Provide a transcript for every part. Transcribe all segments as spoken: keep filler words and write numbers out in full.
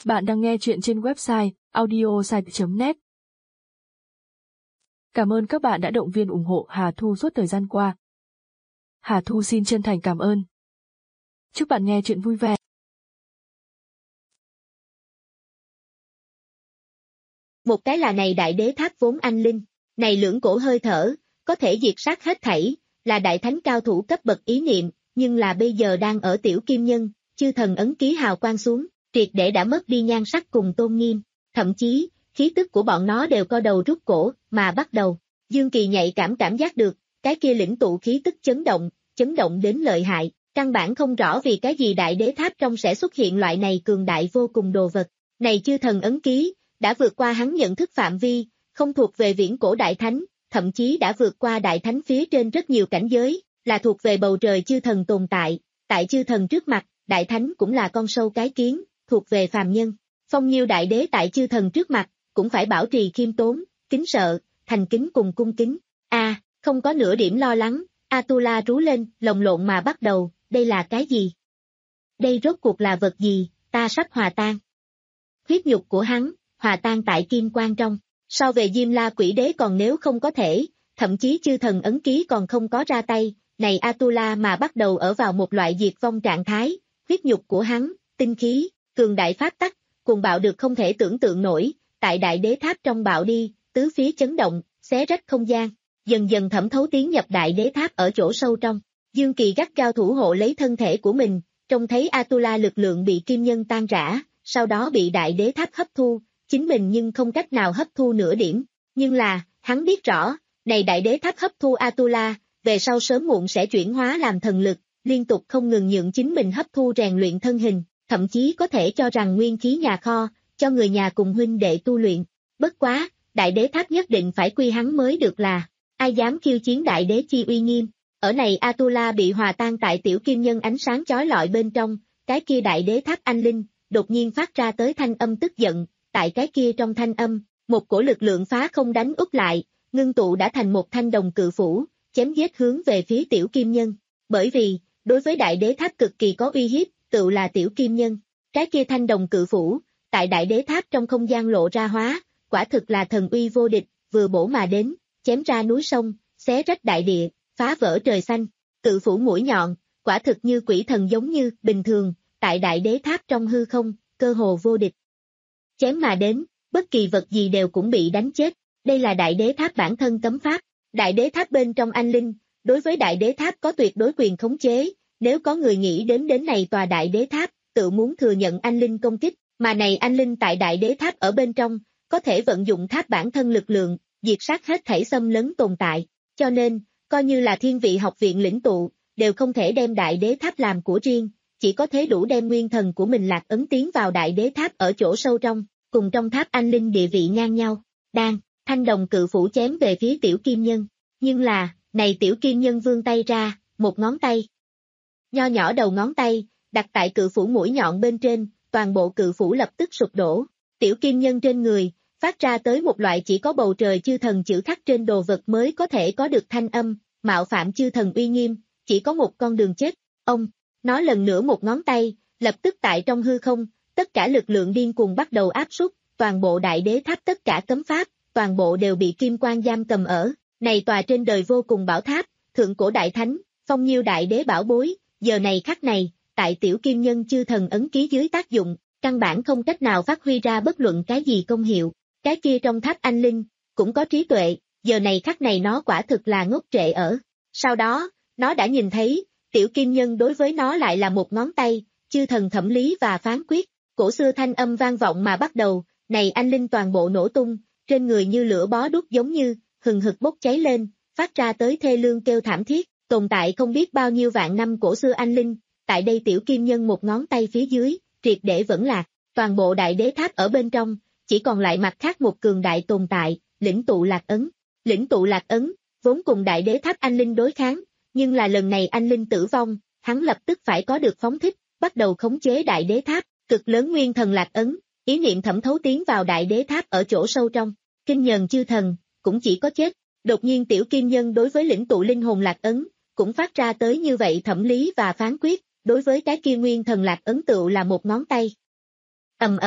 Bạn đang nghe chuyện trên website audiosite chấm net. Cảm ơn các bạn đã động viên ủng hộ Hà Thu suốt thời gian qua. Hà Thu xin chân thành cảm ơn. Chúc bạn nghe chuyện vui vẻ. Một cái là này đại đế tháp vốn anh linh, này lưỡng cổ hơi thở, có thể diệt sát hết thảy, là đại thánh cao thủ cấp bậc ý niệm, nhưng là bây giờ đang ở tiểu kim nhân, chư thần ấn ký hào quang xuống, triệt để đã mất đi nhan sắc cùng tôn nghiêm, thậm chí, khí tức của bọn nó đều co đầu rút cổ, mà bắt đầu. Dương Kỳ nhạy cảm cảm giác được, cái kia lĩnh tụ khí tức chấn động, chấn động đến lợi hại, căn bản không rõ vì cái gì đại đế tháp trong sẽ xuất hiện loại này cường đại vô cùng đồ vật. Này chư thần ấn ký, đã vượt qua hắn nhận thức phạm vi, không thuộc về viễn cổ đại thánh, thậm chí đã vượt qua đại thánh phía trên rất nhiều cảnh giới, là thuộc về bầu trời chư thần tồn tại, tại chư thần trước mặt, đại thánh cũng là con sâu cái kiến, thuộc về phàm nhân. Phong nhiêu đại đế tại chư thần trước mặt, cũng phải bảo trì khiêm tốn, kính sợ, thành kính cùng cung kính. A, à, không có nửa điểm lo lắng, Atula rú lên, lồng lộn mà bắt đầu, đây là cái gì? Đây rốt cuộc là vật gì, ta sắp hòa tan. Huyết nhục của hắn, hòa tan tại kim quang trong, so về Diêm La Quỷ Đế còn nếu không có thể, thậm chí chư thần ấn ký còn không có ra tay, này Atula mà bắt đầu ở vào một loại diệt vong trạng thái, huyết nhục của hắn, tinh khí, cường đại pháp tắc, cùng bạo được không thể tưởng tượng nổi, tại đại đế tháp trong bạo đi, tứ phía chấn động, xé rách không gian, dần dần thẩm thấu tiến nhập đại đế tháp ở chỗ sâu trong. Dương Kỳ gắt gao thủ hộ lấy thân thể của mình, trông thấy Atula lực lượng bị kim nhân tan rã, sau đó bị đại đế tháp hấp thu, chính mình nhưng không cách nào hấp thu nửa điểm, nhưng là, hắn biết rõ, này đại đế tháp hấp thu Atula, về sau sớm muộn sẽ chuyển hóa làm thần lực, liên tục không ngừng nhượng chính mình hấp thu rèn luyện thân hình, thậm chí có thể cho rằng nguyên khí nhà kho, cho người nhà cùng huynh đệ tu luyện. Bất quá, đại đế tháp nhất định phải quy hắn mới được là, ai dám khiêu chiến đại đế chi uy nghiêm. Ở này Atula bị hòa tan tại tiểu kim nhân ánh sáng chói lọi bên trong, cái kia đại đế tháp anh linh, đột nhiên phát ra tới thanh âm tức giận, tại cái kia trong thanh âm, một cổ lực lượng phá không đánh úp lại, ngưng tụ đã thành một thanh đồng cự phủ, chém giết hướng về phía tiểu kim nhân. Bởi vì, đối với đại đế tháp cực kỳ có uy hiếp, tự là tiểu kim nhân. Cái kia thanh đồng cự phủ, tại đại đế tháp trong không gian lộ ra hóa, quả thực là thần uy vô địch, vừa bổ mà đến, chém ra núi sông, xé rách đại địa, phá vỡ trời xanh. Cự phủ mũi nhọn, quả thực như quỷ thần giống như, bình thường, tại đại đế tháp trong hư không, cơ hồ vô địch. Chém mà đến, bất kỳ vật gì đều cũng bị đánh chết, đây là đại đế tháp bản thân cấm pháp. Đại đế tháp bên trong anh linh, đối với đại đế tháp có tuyệt đối quyền khống chế, nếu có người nghĩ đến đến này tòa đại đế tháp, tự muốn thừa nhận anh linh công kích, mà này anh linh tại đại đế tháp ở bên trong, có thể vận dụng tháp bản thân lực lượng, diệt sát hết thảy xâm lấn tồn tại, cho nên, coi như là thiên vị học viện lĩnh tụ, đều không thể đem đại đế tháp làm của riêng, chỉ có thế đủ đem nguyên thần của mình lạc ấn tiến vào đại đế tháp ở chỗ sâu trong, cùng trong tháp anh linh địa vị ngang nhau. Đang, thanh đồng cự phủ chém về phía tiểu kim nhân, nhưng là, này tiểu kim nhân vươn tay ra, một ngón tay. Nho nhỏ đầu ngón tay, đặt tại cự phủ mũi nhọn bên trên, toàn bộ cự phủ lập tức sụp đổ, tiểu kim nhân trên người, phát ra tới một loại chỉ có bầu trời chư thần chữ khắc trên đồ vật mới có thể có được thanh âm, mạo phạm chư thần uy nghiêm, chỉ có một con đường chết. Ông, nói lần nữa một ngón tay, lập tức tại trong hư không, tất cả lực lượng điên cuồng bắt đầu áp suất, toàn bộ đại đế tháp tất cả cấm pháp, toàn bộ đều bị kim quang giam cầm ở, này tòa trên đời vô cùng bảo tháp, thượng cổ đại thánh, phong nhiêu đại đế bảo bối, giờ này khắc này, tại tiểu kim nhân chư thần ấn ký dưới tác dụng, căn bản không cách nào phát huy ra bất luận cái gì công hiệu, cái kia trong tháp anh linh, cũng có trí tuệ, giờ này khắc này nó quả thực là ngốc trệ ở, sau đó, nó đã nhìn thấy, tiểu kim nhân đối với nó lại là một ngón tay, chư thần thẩm lý và phán quyết, cổ xưa thanh âm vang vọng mà bắt đầu, này anh linh toàn bộ nổ tung, trên người như lửa bó đuốc giống như, hừng hực bốc cháy lên, phát ra tới thê lương kêu thảm thiết, tồn tại không biết bao nhiêu vạn năm cổ xưa anh linh, tại đây tiểu kim nhân một ngón tay phía dưới, triệt để vẫn lạc, toàn bộ đại đế tháp ở bên trong, chỉ còn lại mặt khác một cường đại tồn tại, lĩnh tụ lạc ấn. Lĩnh tụ lạc ấn, vốn cùng đại đế tháp anh linh đối kháng, nhưng là lần này anh linh tử vong, hắn lập tức phải có được phóng thích, bắt đầu khống chế đại đế tháp, cực lớn nguyên thần lạc ấn, ý niệm thẩm thấu tiến vào đại đế tháp ở chỗ sâu trong, kinh nhờn chư thần, cũng chỉ có chết. Đột nhiên tiểu kim nhân đối với lĩnh tụ linh hồn lạc ấn, cũng phát ra tới như vậy thẩm lý và phán quyết, đối với cái kia nguyên thần lạc ấn tựu là một ngón tay. Ầm ầm,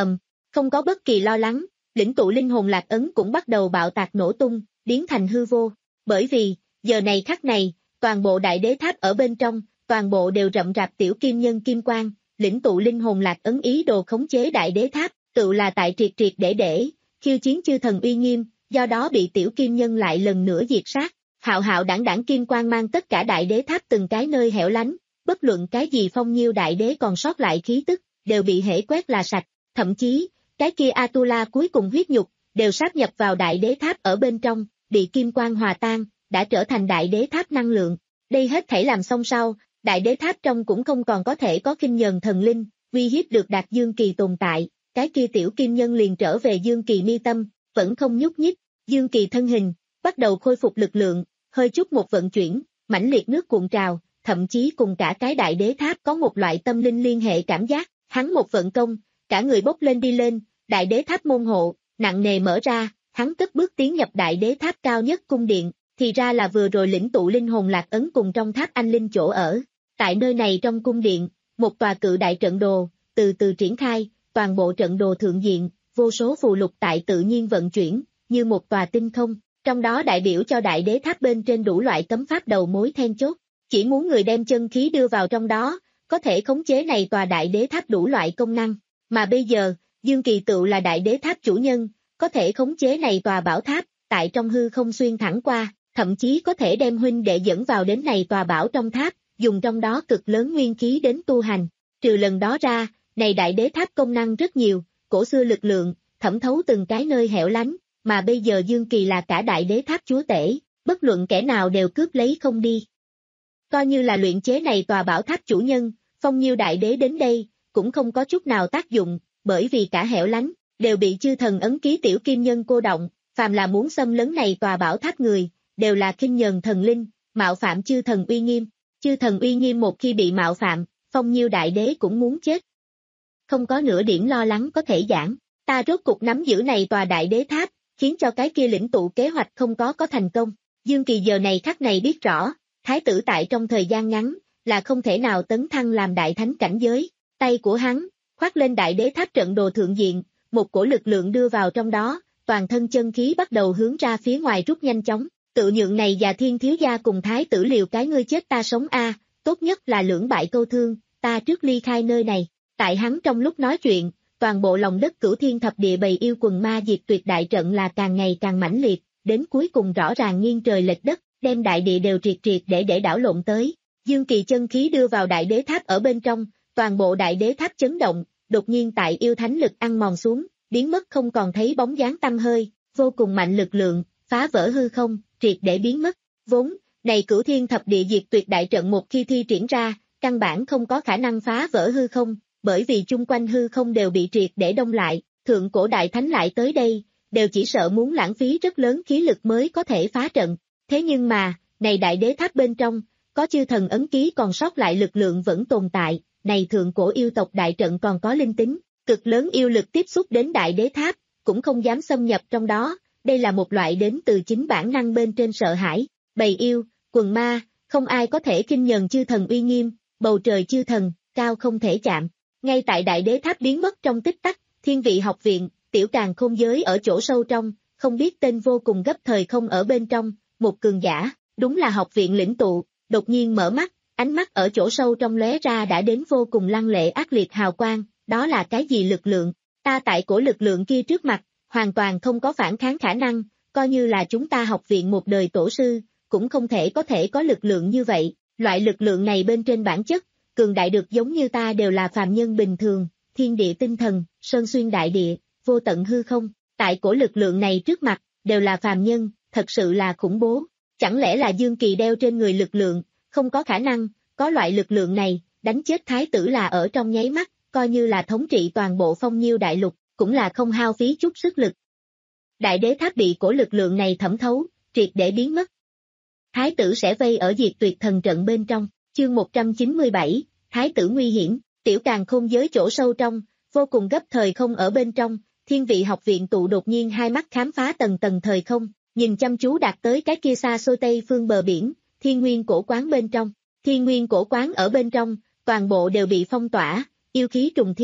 Không có bất kỳ lo lắng, lĩnh tụ linh hồn lạc ấn cũng bắt đầu bạo tạc nổ tung, biến thành hư vô. Bởi vì, giờ này khắc này, toàn bộ đại đế tháp ở bên trong, toàn bộ đều rậm rạp tiểu kim nhân kim quang, lĩnh tụ linh hồn lạc ấn ý đồ khống chế đại đế tháp, tự là tại triệt triệt để để, khiêu chiến chư thần uy nghiêm, do đó bị tiểu kim nhân lại lần nữa diệt sát. Hạo hạo đảng đảng kim quang mang tất cả đại đế tháp từng cái nơi hẻo lánh, bất luận cái gì phong nhiêu đại đế còn sót lại khí tức, đều bị hễ quét là sạch, thậm chí, cái kia Atula cuối cùng huyết nhục, đều sáp nhập vào đại đế tháp ở bên trong, bị kim quang hòa tan, đã trở thành đại đế tháp năng lượng. Đây hết thảy làm xong sau, đại đế tháp trong cũng không còn có thể có kinh nhờn thần linh, uy hiếp được Đạt Dương Kỳ tồn tại, cái kia tiểu kim nhân liền trở về Dương Kỳ mi tâm, vẫn không nhúc nhích, Dương Kỳ thân hình, bắt đầu khôi phục lực lượng, hơi chút một vận chuyển, mãnh liệt nước cuộn trào, thậm chí cùng cả cái đại đế tháp có một loại tâm linh liên hệ cảm giác, hắn một vận công, cả người bốc lên đi lên, đại đế tháp môn hộ, nặng nề mở ra, hắn cất bước tiến nhập đại đế tháp cao nhất cung điện, thì ra là vừa rồi lĩnh tụ linh hồn lạc ấn cùng trong tháp anh linh chỗ ở. Tại nơi này trong cung điện, một tòa cự đại trận đồ, từ từ triển khai, toàn bộ trận đồ thượng diện, vô số phù lục tại tự nhiên vận chuyển, như một tòa tinh không, trong đó đại biểu cho đại đế tháp bên trên đủ loại cấm pháp đầu mối then chốt, chỉ muốn người đem chân khí đưa vào trong đó, có thể khống chế này tòa đại đế tháp đủ loại công năng, mà bây giờ, Dương Kỳ tựu là đại đế tháp chủ nhân, có thể khống chế này tòa bảo tháp, tại trong hư không xuyên thẳng qua, thậm chí có thể đem huynh đệ dẫn vào đến này tòa bảo trong tháp, dùng trong đó cực lớn nguyên khí đến tu hành. Trừ lần đó ra, này đại đế tháp công năng rất nhiều, cổ xưa lực lượng, thẩm thấu từng cái nơi hẻo lánh, mà bây giờ Dương Kỳ là cả đại đế tháp chúa tể, bất luận kẻ nào đều cướp lấy không đi. Coi như là luyện chế này tòa bảo tháp chủ nhân, phong nhiêu đại đế đến đây, cũng không có chút nào tác dụng, bởi vì cả hẻo lánh, đều bị chư thần ấn ký tiểu kim nhân cô động, phàm là muốn xâm lấn này tòa bảo tháp người, đều là kinh nhờn thần linh, mạo phạm chư thần uy nghiêm, chư thần uy nghiêm một khi bị mạo phạm, phong nhiêu đại đế cũng muốn chết. Không có nửa điểm lo lắng có thể giảng, ta rốt cục nắm giữ này tòa đại đế tháp, khiến cho cái kia lĩnh tụ kế hoạch không có có thành công. Dương Kỳ giờ này khắc này biết rõ, thái tử tại trong thời gian ngắn, là không thể nào tấn thăng làm đại thánh cảnh giới, tay của hắn, khoác lên đại đế tháp trận đồ thượng diện, một cổ lực lượng đưa vào trong đó, toàn thân chân khí bắt đầu hướng ra phía ngoài rút nhanh chóng, tự nhượng này và thiên thiếu gia cùng thái tử liều cái ngươi chết ta sống a, tốt nhất là lưỡng bại câu thương, ta trước ly khai nơi này. Tại hắn trong lúc nói chuyện, toàn bộ lòng đất cửu thiên thập địa bầy yêu quần ma diệt tuyệt đại trận là càng ngày càng mãnh liệt, đến cuối cùng rõ ràng nghiêng trời lệch đất, đem đại địa đều triệt triệt để để đảo lộn tới. Dương Kỳ chân khí đưa vào đại đế tháp ở bên trong, toàn bộ đại đế tháp chấn động, đột nhiên tại yêu thánh lực ăn mòn xuống, biến mất không còn thấy bóng dáng tăm hơi, vô cùng mạnh lực lượng, phá vỡ hư không, triệt để biến mất. Vốn, này cửu thiên thập địa diệt tuyệt đại trận một khi thi triển ra, căn bản không có khả năng phá vỡ hư không, bởi vì chung quanh hư không đều bị triệt để đông lại, thượng cổ đại thánh lại tới đây, đều chỉ sợ muốn lãng phí rất lớn khí lực mới có thể phá trận. Thế nhưng mà, này đại đế tháp bên trong, có chư thần ấn ký còn sót lại lực lượng vẫn tồn tại, này thượng cổ yêu tộc đại trận còn có linh tính, cực lớn yêu lực tiếp xúc đến đại đế tháp, cũng không dám xâm nhập trong đó, đây là một loại đến từ chính bản năng bên trên sợ hãi, bầy yêu, quần ma, không ai có thể kinh nhờn chư thần uy nghiêm, bầu trời chư thần, cao không thể chạm. Ngay tại đại đế tháp biến mất trong tích tắc, thiên vị học viện, tiểu càn khôn giới ở chỗ sâu trong, không biết tên vô cùng gấp thời không ở bên trong, một cường giả, đúng là học viện lĩnh tụ, đột nhiên mở mắt, ánh mắt ở chỗ sâu trong lóe ra đã đến vô cùng lăng lệ ác liệt hào quang, đó là cái gì lực lượng, ta tại cổ lực lượng kia trước mặt, hoàn toàn không có phản kháng khả năng, coi như là chúng ta học viện một đời tổ sư, cũng không thể có thể có lực lượng như vậy, loại lực lượng này bên trên bản chất, cường đại được giống như ta đều là phàm nhân bình thường, thiên địa tinh thần, sơn xuyên đại địa, vô tận hư không, tại cổ lực lượng này trước mặt, đều là phàm nhân, thật sự là khủng bố. Chẳng lẽ là Dương Kỳ đeo trên người lực lượng, không có khả năng, có loại lực lượng này, đánh chết thái tử là ở trong nháy mắt, coi như là thống trị toàn bộ phong nhiêu đại lục, cũng là không hao phí chút sức lực. Đại đế tháp bị cổ lực lượng này thẩm thấu, triệt để biến mất. Thái tử sẽ vây ở diệt tuyệt thần trận bên trong, chương một trăm chín mươi bảy, thái tử nguy hiểm, tiểu càn khôn giới chỗ sâu trong, vô cùng gấp thời không ở bên trong, thiên vị học viện tụ đột nhiên hai mắt khám phá tầng tầng thời không, nhìn chăm chú đạt tới cái kia xa xôi tây phương bờ biển, thiên nguyên cổ quán bên trong, thiên nguyên cổ quán ở bên trong, toàn bộ đều bị phong tỏa, yêu khí trùng thiên,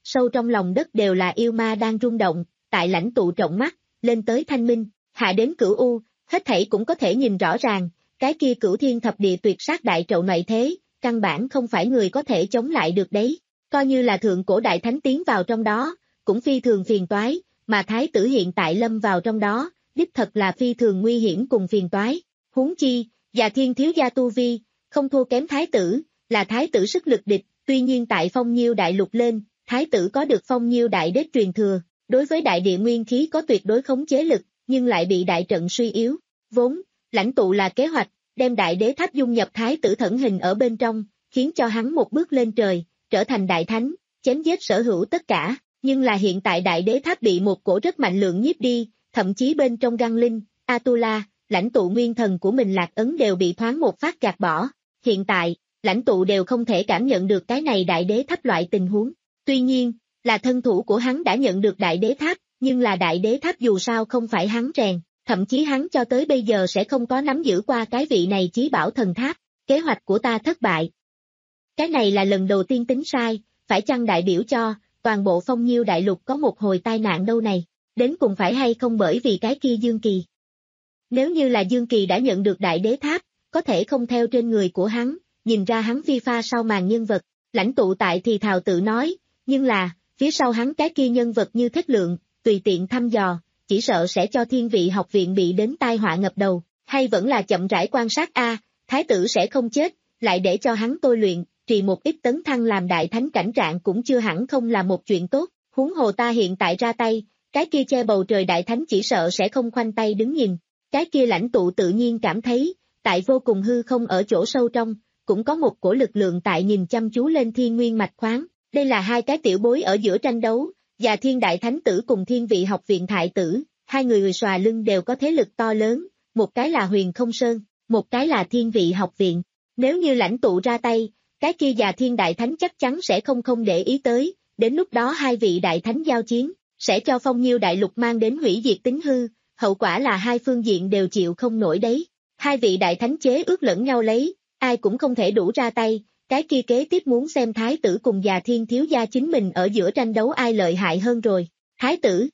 sâu trong lòng đất đều là yêu ma đang rung động, tại lãnh tụ trọng mắt, lên tới thanh minh, hạ đến cửu u, hết thảy cũng có thể nhìn rõ ràng, cái kia cửu thiên thập địa tuyệt sát đại trậu nội thế, căn bản không phải người có thể chống lại được đấy, coi như là thượng cổ đại thánh tiến vào trong đó, cũng phi thường phiền toái, mà thái tử hiện tại lâm vào trong đó, đích thật là phi thường nguy hiểm cùng phiền toái, huống chi, Già Thiên thiếu gia tu vi, không thua kém thái tử, là thái tử sức lực địch, tuy nhiên tại Phong Nhiêu đại lục lên, thái tử có được Phong Nhiêu đại đế truyền thừa, đối với đại địa nguyên khí có tuyệt đối khống chế lực, nhưng lại bị đại trận suy yếu, vốn, lãnh tụ là kế hoạch, đem đại đế tháp dung nhập thái tử thẩn hình ở bên trong, khiến cho hắn một bước lên trời, trở thành đại thánh, chém giết sở hữu tất cả, nhưng là hiện tại đại đế tháp bị một cổ rất mạnh lượng nhiếp đi, thậm chí bên trong Găng Linh, Atula, lãnh tụ nguyên thần của mình lạc ấn đều bị thoáng một phát gạt bỏ, hiện tại, lãnh tụ đều không thể cảm nhận được cái này đại đế tháp loại tình huống, tuy nhiên, là thân thủ của hắn đã nhận được đại đế tháp, nhưng là đại đế tháp dù sao không phải hắn rèn, thậm chí hắn cho tới bây giờ sẽ không có nắm giữ qua cái vị này chí bảo thần tháp, kế hoạch của ta thất bại. Cái này là lần đầu tiên tính sai, phải chăng đại biểu cho, toàn bộ Phong Nhiêu đại lục có một hồi tai nạn đâu này, đến cùng phải hay không bởi vì cái kia Dương Kỳ. Nếu như là Dương Kỳ đã nhận được đại đế tháp, có thể không theo trên người của hắn, nhìn ra hắn phi pha sau màn nhân vật, lãnh tụ tại thì thào tự nói, nhưng là, phía sau hắn cái kia nhân vật như Thích Lượng, tùy tiện thăm dò, chỉ sợ sẽ cho Thiên Vị học viện bị đến tai họa ngập đầu, hay vẫn là chậm rãi quan sát a, thái tử sẽ không chết, lại để cho hắn tôi luyện, trì một ít tấn thăng làm đại thánh cảnh trạng cũng chưa hẳn không là một chuyện tốt, huống hồ ta hiện tại ra tay, cái kia che bầu trời đại thánh chỉ sợ sẽ không khoanh tay đứng nhìn, cái kia lãnh tụ tự nhiên cảm thấy, tại vô cùng hư không ở chỗ sâu trong, cũng có một cổ lực lượng tại nhìn chăm chú lên thiên nguyên mạch khoáng, đây là hai cái tiểu bối ở giữa tranh đấu, và thiên đại thánh tử cùng Thiên Vị học viện thái tử, hai người xòa lưng đều có thế lực to lớn, một cái là Huyền Không Sơn, một cái là Thiên Vị học viện, nếu như lãnh tụ ra tay, cái kia Già Thiên đại thánh chắc chắn sẽ không không để ý tới, đến lúc đó hai vị đại thánh giao chiến, sẽ cho Phong Nhiêu đại lục mang đến hủy diệt tính hư, hậu quả là hai phương diện đều chịu không nổi đấy, hai vị đại thánh chế ước lẫn nhau lấy, ai cũng không thể đủ ra tay, cái kia kế tiếp muốn xem thái tử cùng Già Thiên thiếu gia chính mình ở giữa tranh đấu ai lợi hại hơn rồi, thái tử.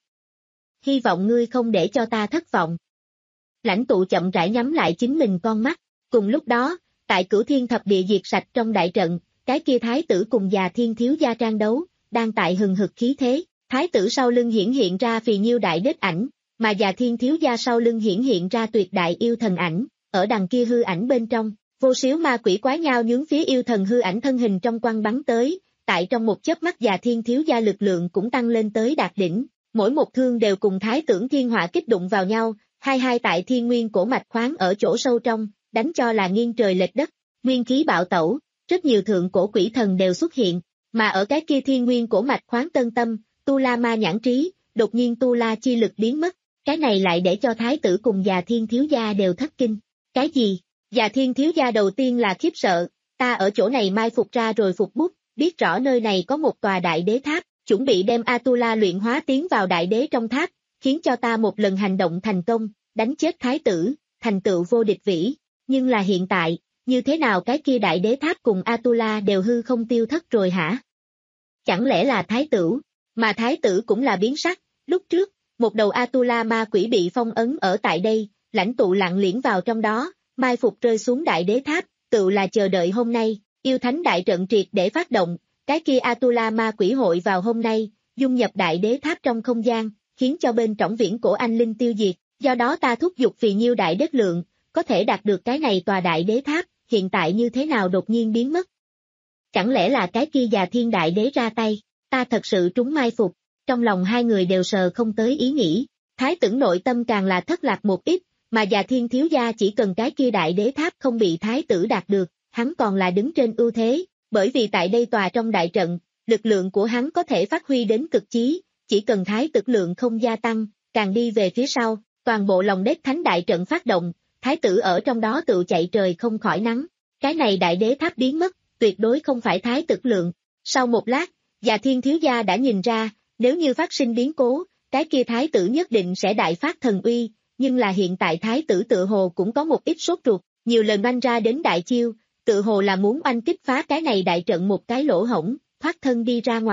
Hy vọng ngươi không để cho ta thất vọng. Lãnh tụ chậm rãi nhắm lại chính mình con mắt, cùng lúc đó, tại Cửu Thiên thập địa diệt sạch trong đại trận, cái kia thái tử cùng Già Thiên thiếu gia trang đấu, đang tại hừng hực khí thế, thái tử sau lưng hiển hiện ra Phì Nhiêu đại đế ảnh, mà Già Thiên thiếu gia sau lưng hiển hiện ra tuyệt đại yêu thần ảnh, ở đằng kia hư ảnh bên trong, vô số ma quỷ quái nhau nhướng phía yêu thần hư ảnh thân hình trong quăng bắn tới, tại trong một chớp mắt Già Thiên thiếu gia lực lượng cũng tăng lên tới đạt đỉnh, mỗi một thương đều cùng thái tưởng thiên hỏa kích đụng vào nhau, hai hai tại thiên nguyên cổ mạch khoáng ở chỗ sâu trong, đánh cho là nghiêng trời lệch đất, nguyên khí bạo tẩu, rất nhiều thượng cổ quỷ thần đều xuất hiện, mà ở cái kia thiên nguyên cổ mạch khoáng tân tâm, Tu La ma nhãn trí, đột nhiên Tu La chi lực biến mất, cái này lại để cho thái tử cùng Già Thiên thiếu gia đều thất kinh, cái gì? Già Thiên thiếu gia đầu tiên là khiếp sợ, ta ở chỗ này mai phục ra rồi phục bút, biết rõ nơi này có một tòa đại đế tháp, chuẩn bị đem Atula luyện hóa tiến vào đại đế trong tháp, khiến cho ta một lần hành động thành công, đánh chết thái tử, thành tựu vô địch vĩ, nhưng là hiện tại, như thế nào cái kia đại đế tháp cùng Atula đều hư không tiêu thất rồi hả? Chẳng lẽ là thái tử, mà thái tử cũng là biến sắc, lúc trước, một đầu Atula ma quỷ bị phong ấn ở tại đây, lãnh tụ lặng liễn vào trong đó, mai phục rơi xuống đại đế tháp, tự là chờ đợi hôm nay, yêu thánh đại trận triệt để phát động, cái kia Atula ma quỷ hội vào hôm nay, dung nhập đại đế tháp trong không gian, khiến cho bên trọng viễn cổ anh linh tiêu diệt, do đó ta thúc giục Phì Nhiêu đại đất lượng, có thể đạt được cái này tòa đại đế tháp, hiện tại như thế nào đột nhiên biến mất. Chẳng lẽ là cái kia Già Thiên đại đế ra tay, ta thật sự trúng mai phục, trong lòng hai người đều sờ không tới ý nghĩ, thái tử nội tâm càng là thất lạc một ít, mà Già Thiên thiếu gia chỉ cần cái kia đại đế tháp không bị thái tử đạt được, hắn còn là đứng trên ưu thế, bởi vì tại đây tòa trong đại trận, lực lượng của hắn có thể phát huy đến cực chí, chỉ cần thái tử lượng không gia tăng, càng đi về phía sau, toàn bộ lòng đất thánh đại trận phát động, thái tử ở trong đó tự chạy trời không khỏi nắng, cái này đại đế tháp biến mất, tuyệt đối không phải thái tử lượng. Sau một lát, Già Thiên thiếu gia đã nhìn ra, nếu như phát sinh biến cố, cái kia thái tử nhất định sẽ đại phát thần uy, nhưng là hiện tại thái tử tự hồ cũng có một ít sốt ruột, nhiều lần oanh ra đến đại chiêu, tự hồ là muốn oanh kích phá cái này đại trận một cái lỗ hổng, thoát thân đi ra ngoài,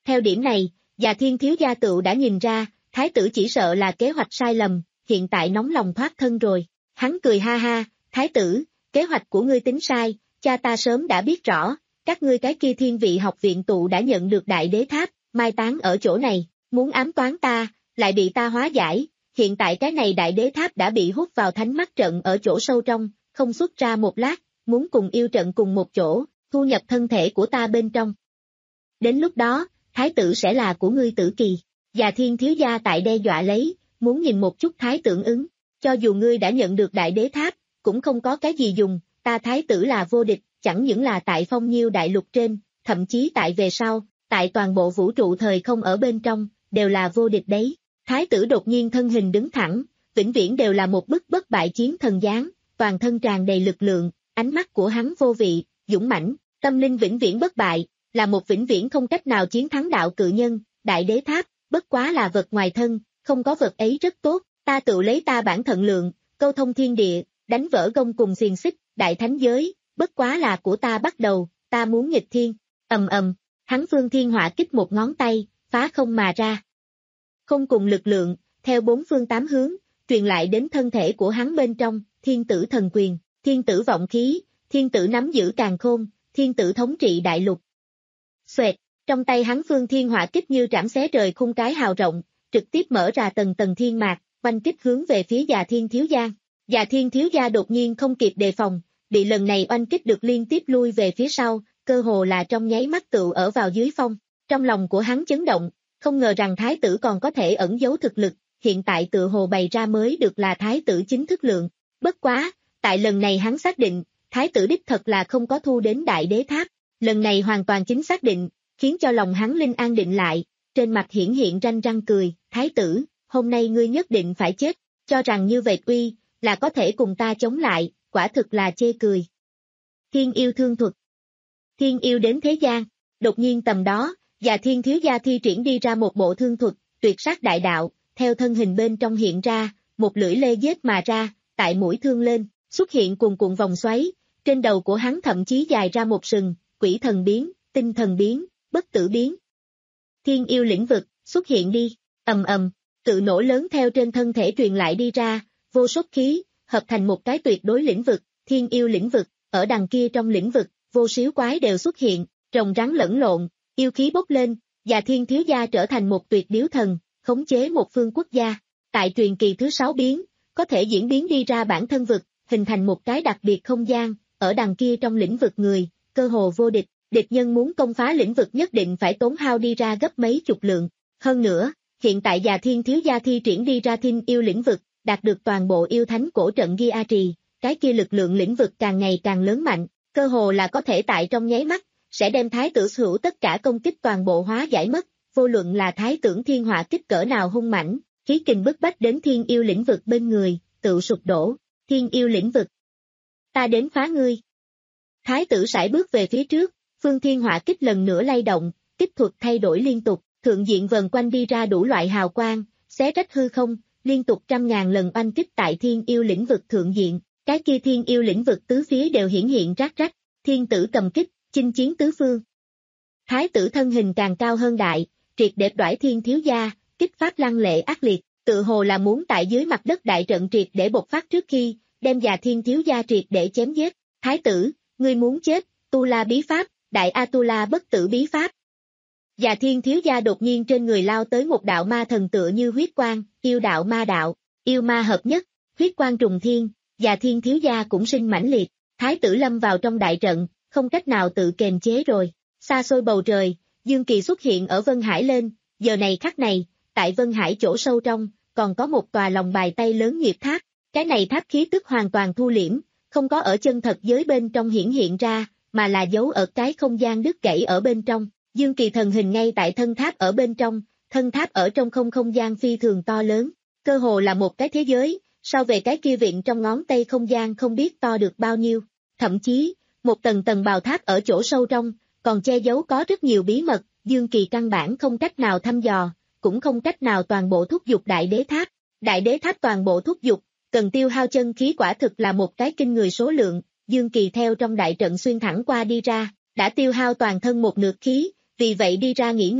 Theo điểm này, Già Thiên thiếu gia tựu đã nhìn ra, thái tử chỉ sợ là kế hoạch sai lầm, hiện tại nóng lòng thoát thân rồi. Hắn cười ha ha, thái tử, kế hoạch của ngươi tính sai, cha ta sớm đã biết rõ, các ngươi cái kia thiên vị học viện tụ đã nhận được đại đế tháp, mai táng ở chỗ này, muốn ám toán ta, lại bị ta hóa giải, hiện tại cái này đại đế tháp đã bị hút vào thánh mắt trận ở chỗ sâu trong, không xuất ra một lát, muốn cùng yêu trận cùng một chỗ, thu nhập thân thể của ta bên trong. Đến lúc đó, thái tử sẽ là của ngươi tử kỳ. Già Thiên thiếu gia tại đe dọa lấy, muốn nhìn một chút thái tưởng ứng, cho dù ngươi đã nhận được đại đế tháp, cũng không có cái gì dùng, ta thái tử là vô địch, chẳng những là tại phong nhiêu đại lục trên, thậm chí tại về sau, tại toàn bộ vũ trụ thời không ở bên trong, đều là vô địch đấy. Thái tử đột nhiên thân hình đứng thẳng, vĩnh viễn đều là một bức bất bại chiến thần dáng, toàn thân tràn đầy lực lượng, ánh mắt của hắn vô vị, dũng mãnh, tâm linh vĩnh viễn bất bại, là một vĩnh viễn không cách nào chiến thắng đạo cự nhân, đại đế tháp, bất quá là vật ngoài thân, không có vật ấy rất tốt, ta tự lấy ta bản thận lượng, câu thông thiên địa, đánh vỡ gông cùng xiềng xích, đại thánh giới, bất quá là của ta bắt đầu, ta muốn nghịch thiên, ầm ầm, hắn phương thiên hỏa kích một ngón tay, phá không mà ra. Không cùng lực lượng, theo bốn phương tám hướng, truyền lại đến thân thể của hắn bên trong, thiên tử thần quyền, thiên tử vọng khí, thiên tử nắm giữ càn khôn, thiên tử thống trị đại lục. Xoẹt, trong tay hắn phương thiên hỏa kích như trảm xé trời khung cái hào rộng, trực tiếp mở ra tầng tầng thiên mạc, oanh kích hướng về phía Già Thiên thiếu gia. Già Thiên thiếu gia đột nhiên không kịp đề phòng, bị lần này oanh kích được liên tiếp lui về phía sau, cơ hồ là trong nháy mắt tựu ở vào dưới phong. Trong lòng của hắn chấn động, không ngờ rằng thái tử còn có thể ẩn giấu thực lực, hiện tại tự hồ bày ra mới được là thái tử chính thức lượng. Bất quá, tại lần này hắn xác định, thái tử đích thật là không có thu đến đại đế tháp. Lần này hoàn toàn chính xác định, khiến cho lòng hắn linh an định lại, trên mặt hiển hiện ranh răng cười, thái tử, hôm nay ngươi nhất định phải chết, cho rằng như vậy uy, là có thể cùng ta chống lại, quả thực là chê cười. Thiên yêu thương thuật. Thiên yêu đến thế gian, đột nhiên tầm đó, Già Thiên thiếu gia thi triển đi ra một bộ thương thuật, tuyệt sát đại đạo, theo thân hình bên trong hiện ra, một lưỡi lê giết mà ra, tại mũi thương lên, xuất hiện cuồn cuộn vòng xoáy, trên đầu của hắn thậm chí dài ra một sừng, quỷ thần biến, tinh thần biến, bất tử biến. Thiên yêu lĩnh vực, xuất hiện đi, ầm ầm, tự nổ lớn theo trên thân thể truyền lại đi ra, vô số khí, hợp thành một cái tuyệt đối lĩnh vực, thiên yêu lĩnh vực, ở đằng kia trong lĩnh vực, vô số quái đều xuất hiện, rồng rắn lẫn lộn, yêu khí bốc lên, Già Thiên thiếu gia trở thành một tuyệt điếu thần, khống chế một phương quốc gia. Tại truyền kỳ thứ sáu biến, có thể diễn biến đi ra bản thân vực, hình thành một cái đặc biệt không gian, ở đằng kia trong lĩnh vực người, cơ hồ vô địch, địch nhân muốn công phá lĩnh vực nhất định phải tốn hao đi ra gấp mấy chục lượng. Hơn nữa, hiện tại Già Thiên thiếu gia thi triển đi ra thiên yêu lĩnh vực, đạt được toàn bộ yêu thánh cổ trận ghi a trì, cái kia lực lượng lĩnh vực càng ngày càng lớn mạnh, cơ hồ là có thể tại trong nháy mắt, sẽ đem thái tử hữu tất cả công kích toàn bộ hóa giải mất, vô luận là thái tưởng thiên hỏa kích cỡ nào hung mãnh, khí kình bức bách đến thiên yêu lĩnh vực bên người, tự sụp đổ, thiên yêu lĩnh vực. Ta đến phá ngươi. Thái tử sải bước về phía trước, phương thiên hỏa kích lần nữa lay động, kích thuật thay đổi liên tục, thượng diện vần quanh đi ra đủ loại hào quang, xé rách hư không, liên tục trăm ngàn lần oanh kích tại thiên yêu lĩnh vực thượng diện, cái kia thiên yêu lĩnh vực tứ phía đều hiển hiện rác rách, thiên tử cầm kích, chinh chiến tứ phương. Thái tử thân hình càng cao hơn đại, triệt để đoải thiên thiếu gia, kích pháp lăng lệ ác liệt, tự hồ là muốn tại dưới mặt đất đại trận triệt để bộc phát trước khi, đem Già Thiên thiếu gia triệt để chém giết. Thái tử, ngươi muốn chết, Tu La bí pháp, đại A Tu La bất tử bí pháp. Già Thiên thiếu gia đột nhiên trên người lao tới một đạo ma thần tựa như huyết quang, yêu đạo ma đạo, yêu ma hợp nhất, huyết quang trùng thiên, Già Thiên thiếu gia cũng sinh mãnh liệt, thái tử lâm vào trong đại trận, không cách nào tự kềm chế rồi. Xa xôi bầu trời, Dương Kỳ xuất hiện ở Vân Hải lên, giờ này khắc này, tại Vân Hải chỗ sâu trong, còn có một tòa lòng bài tay lớn nghiệp tháp, cái này tháp khí tức hoàn toàn thu liễm, không có ở chân thật giới bên trong hiển hiện ra, mà là giấu ở cái không gian đứt gãy ở bên trong. Dương Kỳ thần hình ngay tại thân tháp ở bên trong, thân tháp ở trong không không gian phi thường to lớn, cơ hồ là một cái thế giới, so về cái kia viện trong ngón tay không gian không biết to được bao nhiêu, thậm chí, một tầng tầng bào tháp ở chỗ sâu trong, còn che giấu có rất nhiều bí mật, Dương Kỳ căn bản không cách nào thăm dò, cũng không cách nào toàn bộ thúc giục đại đế tháp. Đại đế tháp toàn bộ thúc giục, cần tiêu hao chân khí quả thực là một cái kinh người số lượng, Dương Kỳ theo trong đại trận xuyên thẳng qua đi ra, đã tiêu hao toàn thân một nửa khí, vì vậy đi ra nghỉ ngơi,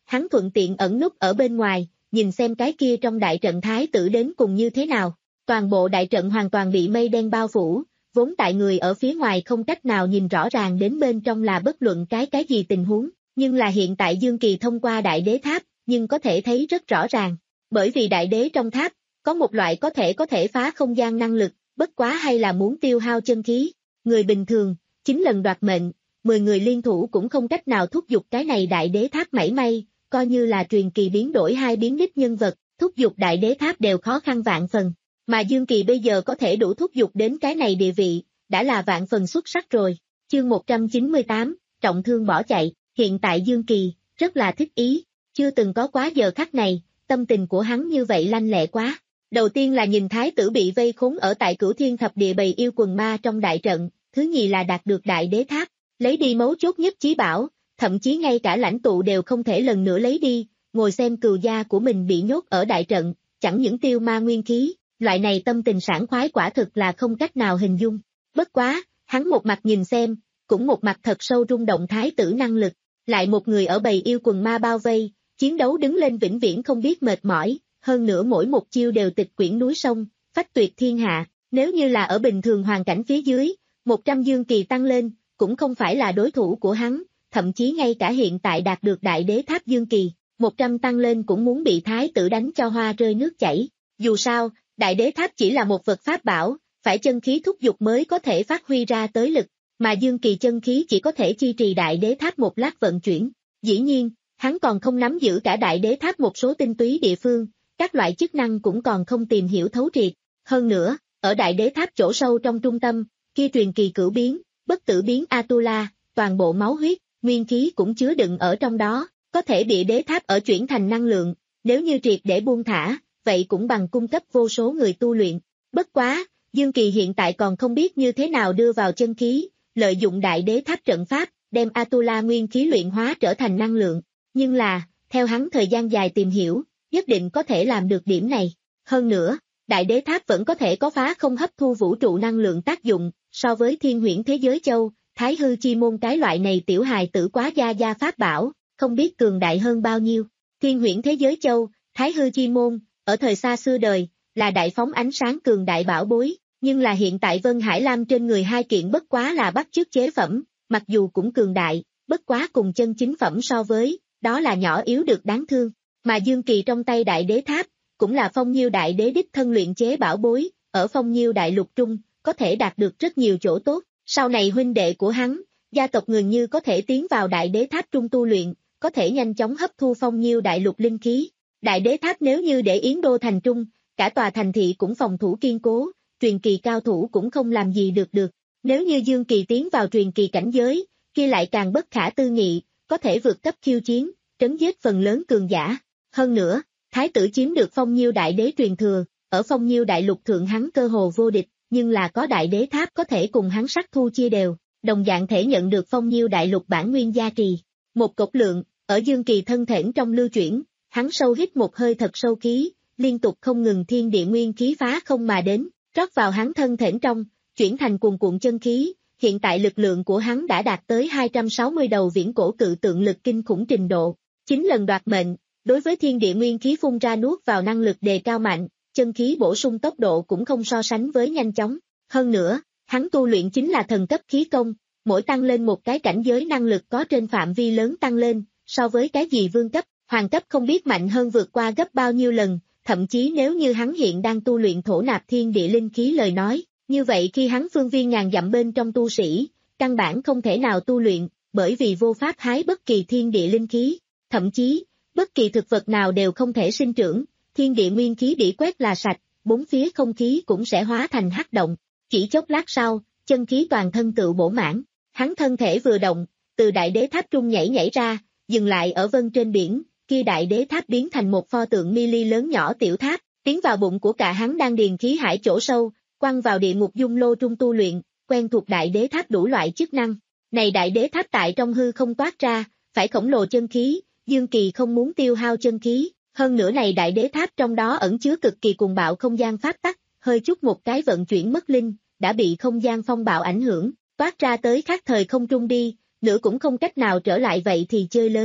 hắn thuận tiện ẩn núp ở bên ngoài, nhìn xem cái kia trong đại trận thái tử đến cùng như thế nào. Toàn bộ đại trận hoàn toàn bị mây đen bao phủ, vốn tại người ở phía ngoài không cách nào nhìn rõ ràng đến bên trong là bất luận cái cái gì tình huống, nhưng là hiện tại Dương Kỳ thông qua đại đế tháp, nhưng có thể thấy rất rõ ràng. Bởi vì đại đế trong tháp, có một loại có thể có thể phá không gian năng lực, bất quá hay là muốn tiêu hao chân khí. Người bình thường, chín lần đoạt mệnh, mười người liên thủ cũng không cách nào thúc giục cái này đại đế tháp mảy may, coi như là truyền kỳ biến đổi hai biến đích nhân vật, thúc giục đại đế tháp đều khó khăn vạn phần. Mà Dương Kỳ bây giờ có thể đủ thúc giục đến cái này địa vị, đã là vạn phần xuất sắc rồi. Chương một trăm chín mươi tám, trọng thương bỏ chạy, hiện tại Dương Kỳ, rất là thích ý, chưa từng có quá giờ khắc này, tâm tình của hắn như vậy lanh lẹ quá. Đầu tiên là nhìn thái tử bị vây khốn ở tại Cửu Thiên Thập Địa bầy yêu quần ma trong đại trận, thứ nhì là đạt được đại đế tháp, lấy đi mấu chốt nhất chí bảo, thậm chí ngay cả lãnh tụ đều không thể lần nữa lấy đi, ngồi xem cừu gia của mình bị nhốt ở đại trận, chẳng những tiêu ma nguyên khí, loại này tâm tình sảng khoái quả thực là không cách nào hình dung. Bất quá, hắn một mặt nhìn xem, cũng một mặt thật sâu rung động thái tử năng lực, lại một người ở bầy yêu quần ma bao vây, chiến đấu đứng lên vĩnh viễn không biết mệt mỏi, hơn nữa mỗi một chiêu đều tịch quyển núi sông, phách tuyệt thiên hạ, nếu như là ở bình thường hoàn cảnh phía dưới, một trăm Dương Kỳ tăng lên, cũng không phải là đối thủ của hắn, thậm chí ngay cả hiện tại đạt được đại đế tháp Dương Kỳ, một trăm tăng lên cũng muốn bị thái tử đánh cho hoa rơi nước chảy. Dù sao, đại đế tháp chỉ là một vật pháp bảo, phải chân khí thúc giục mới có thể phát huy ra tới lực, mà Dương Kỳ chân khí chỉ có thể chi trì đại đế tháp một lát vận chuyển. Dĩ nhiên, hắn còn không nắm giữ cả đại đế tháp một số tinh túy địa phương, các loại chức năng cũng còn không tìm hiểu thấu triệt. Hơn nữa, ở đại đế tháp chỗ sâu trong trung tâm, kia truyền kỳ cửu biến, bất tử biến Atula, toàn bộ máu huyết, nguyên khí cũng chứa đựng ở trong đó, có thể bị đế tháp ở chuyển thành năng lượng, nếu như triệt để buông thả, vậy cũng bằng cung cấp vô số người tu luyện. Bất quá, Dương Kỳ hiện tại còn không biết như thế nào đưa vào chân khí, lợi dụng đại đế tháp trận pháp, đem Atula nguyên khí luyện hóa trở thành năng lượng. Nhưng là, theo hắn thời gian dài tìm hiểu, nhất định có thể làm được điểm này. Hơn nữa, đại đế tháp vẫn có thể có phá không hấp thu vũ trụ năng lượng tác dụng, so với thiên huyễn thế giới châu, thái hư chi môn cái loại này tiểu hài tử quá gia gia pháp bảo, không biết cường đại hơn bao nhiêu. Thiên huyễn thế giới châu, thái hư chi môn, ở thời xa xưa đời, là đại phóng ánh sáng cường đại bảo bối, nhưng là hiện tại Vân Hải Lam trên người hai kiện bất quá là bắt chước chế phẩm, mặc dù cũng cường đại, bất quá cùng chân chính phẩm so với, đó là nhỏ yếu được đáng thương. Mà Dương Kỳ trong tay đại đế tháp, cũng là Phong Nhiêu đại đế đích thân luyện chế bảo bối, ở Phong Nhiêu đại lục trung, có thể đạt được rất nhiều chỗ tốt, sau này huynh đệ của hắn, gia tộc người Như có thể tiến vào đại đế tháp trung tu luyện, có thể nhanh chóng hấp thu Phong Nhiêu đại lục linh khí. Đại đế tháp nếu như để Yến Đô thành trung, cả tòa thành thị cũng phòng thủ kiên cố, truyền kỳ cao thủ cũng không làm gì được được. Nếu như Dương Kỳ tiến vào truyền kỳ cảnh giới, kia lại càng bất khả tư nghị, có thể vượt cấp khiêu chiến, trấn giết phần lớn cường giả. Hơn nữa, thái tử chiếm được Phong Nhiêu đại đế truyền thừa, ở Phong Nhiêu đại lục thượng hắn cơ hồ vô địch, nhưng là có đại đế tháp có thể cùng hắn sắc thu chia đều, đồng dạng thể nhận được Phong Nhiêu đại lục bản nguyên gia trì. Một cột lượng, ở Dương Kỳ thân thể trong lưu chuyển, hắn sâu hít một hơi thật sâu khí, liên tục không ngừng thiên địa nguyên khí phá không mà đến, rót vào hắn thân thể trong, chuyển thành cuồn cuộn chân khí, hiện tại lực lượng của hắn đã đạt tới hai trăm sáu mươi đầu viễn cổ cự tượng lực kinh khủng trình độ, chín lần đoạt mệnh, đối với thiên địa nguyên khí phun ra nuốt vào năng lực đề cao mạnh, chân khí bổ sung tốc độ cũng không so sánh với nhanh chóng, hơn nữa, hắn tu luyện chính là thần cấp khí công, mỗi tăng lên một cái cảnh giới năng lực có trên phạm vi lớn tăng lên, so với cái gì vương cấp, hoàng cấp không biết mạnh hơn vượt qua gấp bao nhiêu lần, thậm chí nếu như hắn hiện đang tu luyện thổ nạp thiên địa linh khí lời nói, như vậy khi hắn phương viên ngàn dặm bên trong tu sĩ, căn bản không thể nào tu luyện, bởi vì vô pháp hái bất kỳ thiên địa linh khí, thậm chí, bất kỳ thực vật nào đều không thể sinh trưởng, thiên địa nguyên khí bị quét là sạch, bốn phía không khí cũng sẽ hóa thành hắc động, chỉ chốc lát sau, chân khí toàn thân tự bổ mãn, hắn thân thể vừa động, từ đại đế tháp trung nhảy nhảy ra, dừng lại ở vân trên biển, kia đại đế tháp biến thành một pho tượng mili lớn nhỏ tiểu tháp, tiến vào bụng của cả hắn đang điền khí hải chỗ sâu, quăng vào địa ngục dung lô trung tu luyện, quen thuộc đại đế tháp đủ loại chức năng. Này đại đế tháp tại trong hư không toát ra, phải khổng lồ chân khí, Dương Kỳ không muốn tiêu hao chân khí, hơn nữa này đại đế tháp trong đó ẩn chứa cực kỳ cuồng bạo không gian pháp tắc, hơi chút một cái vận chuyển mất linh, đã bị không gian phong bạo ảnh hưởng, toát ra tới khác thời không trung đi, nữa cũng không cách nào trở lại vậy thì chơi lớn.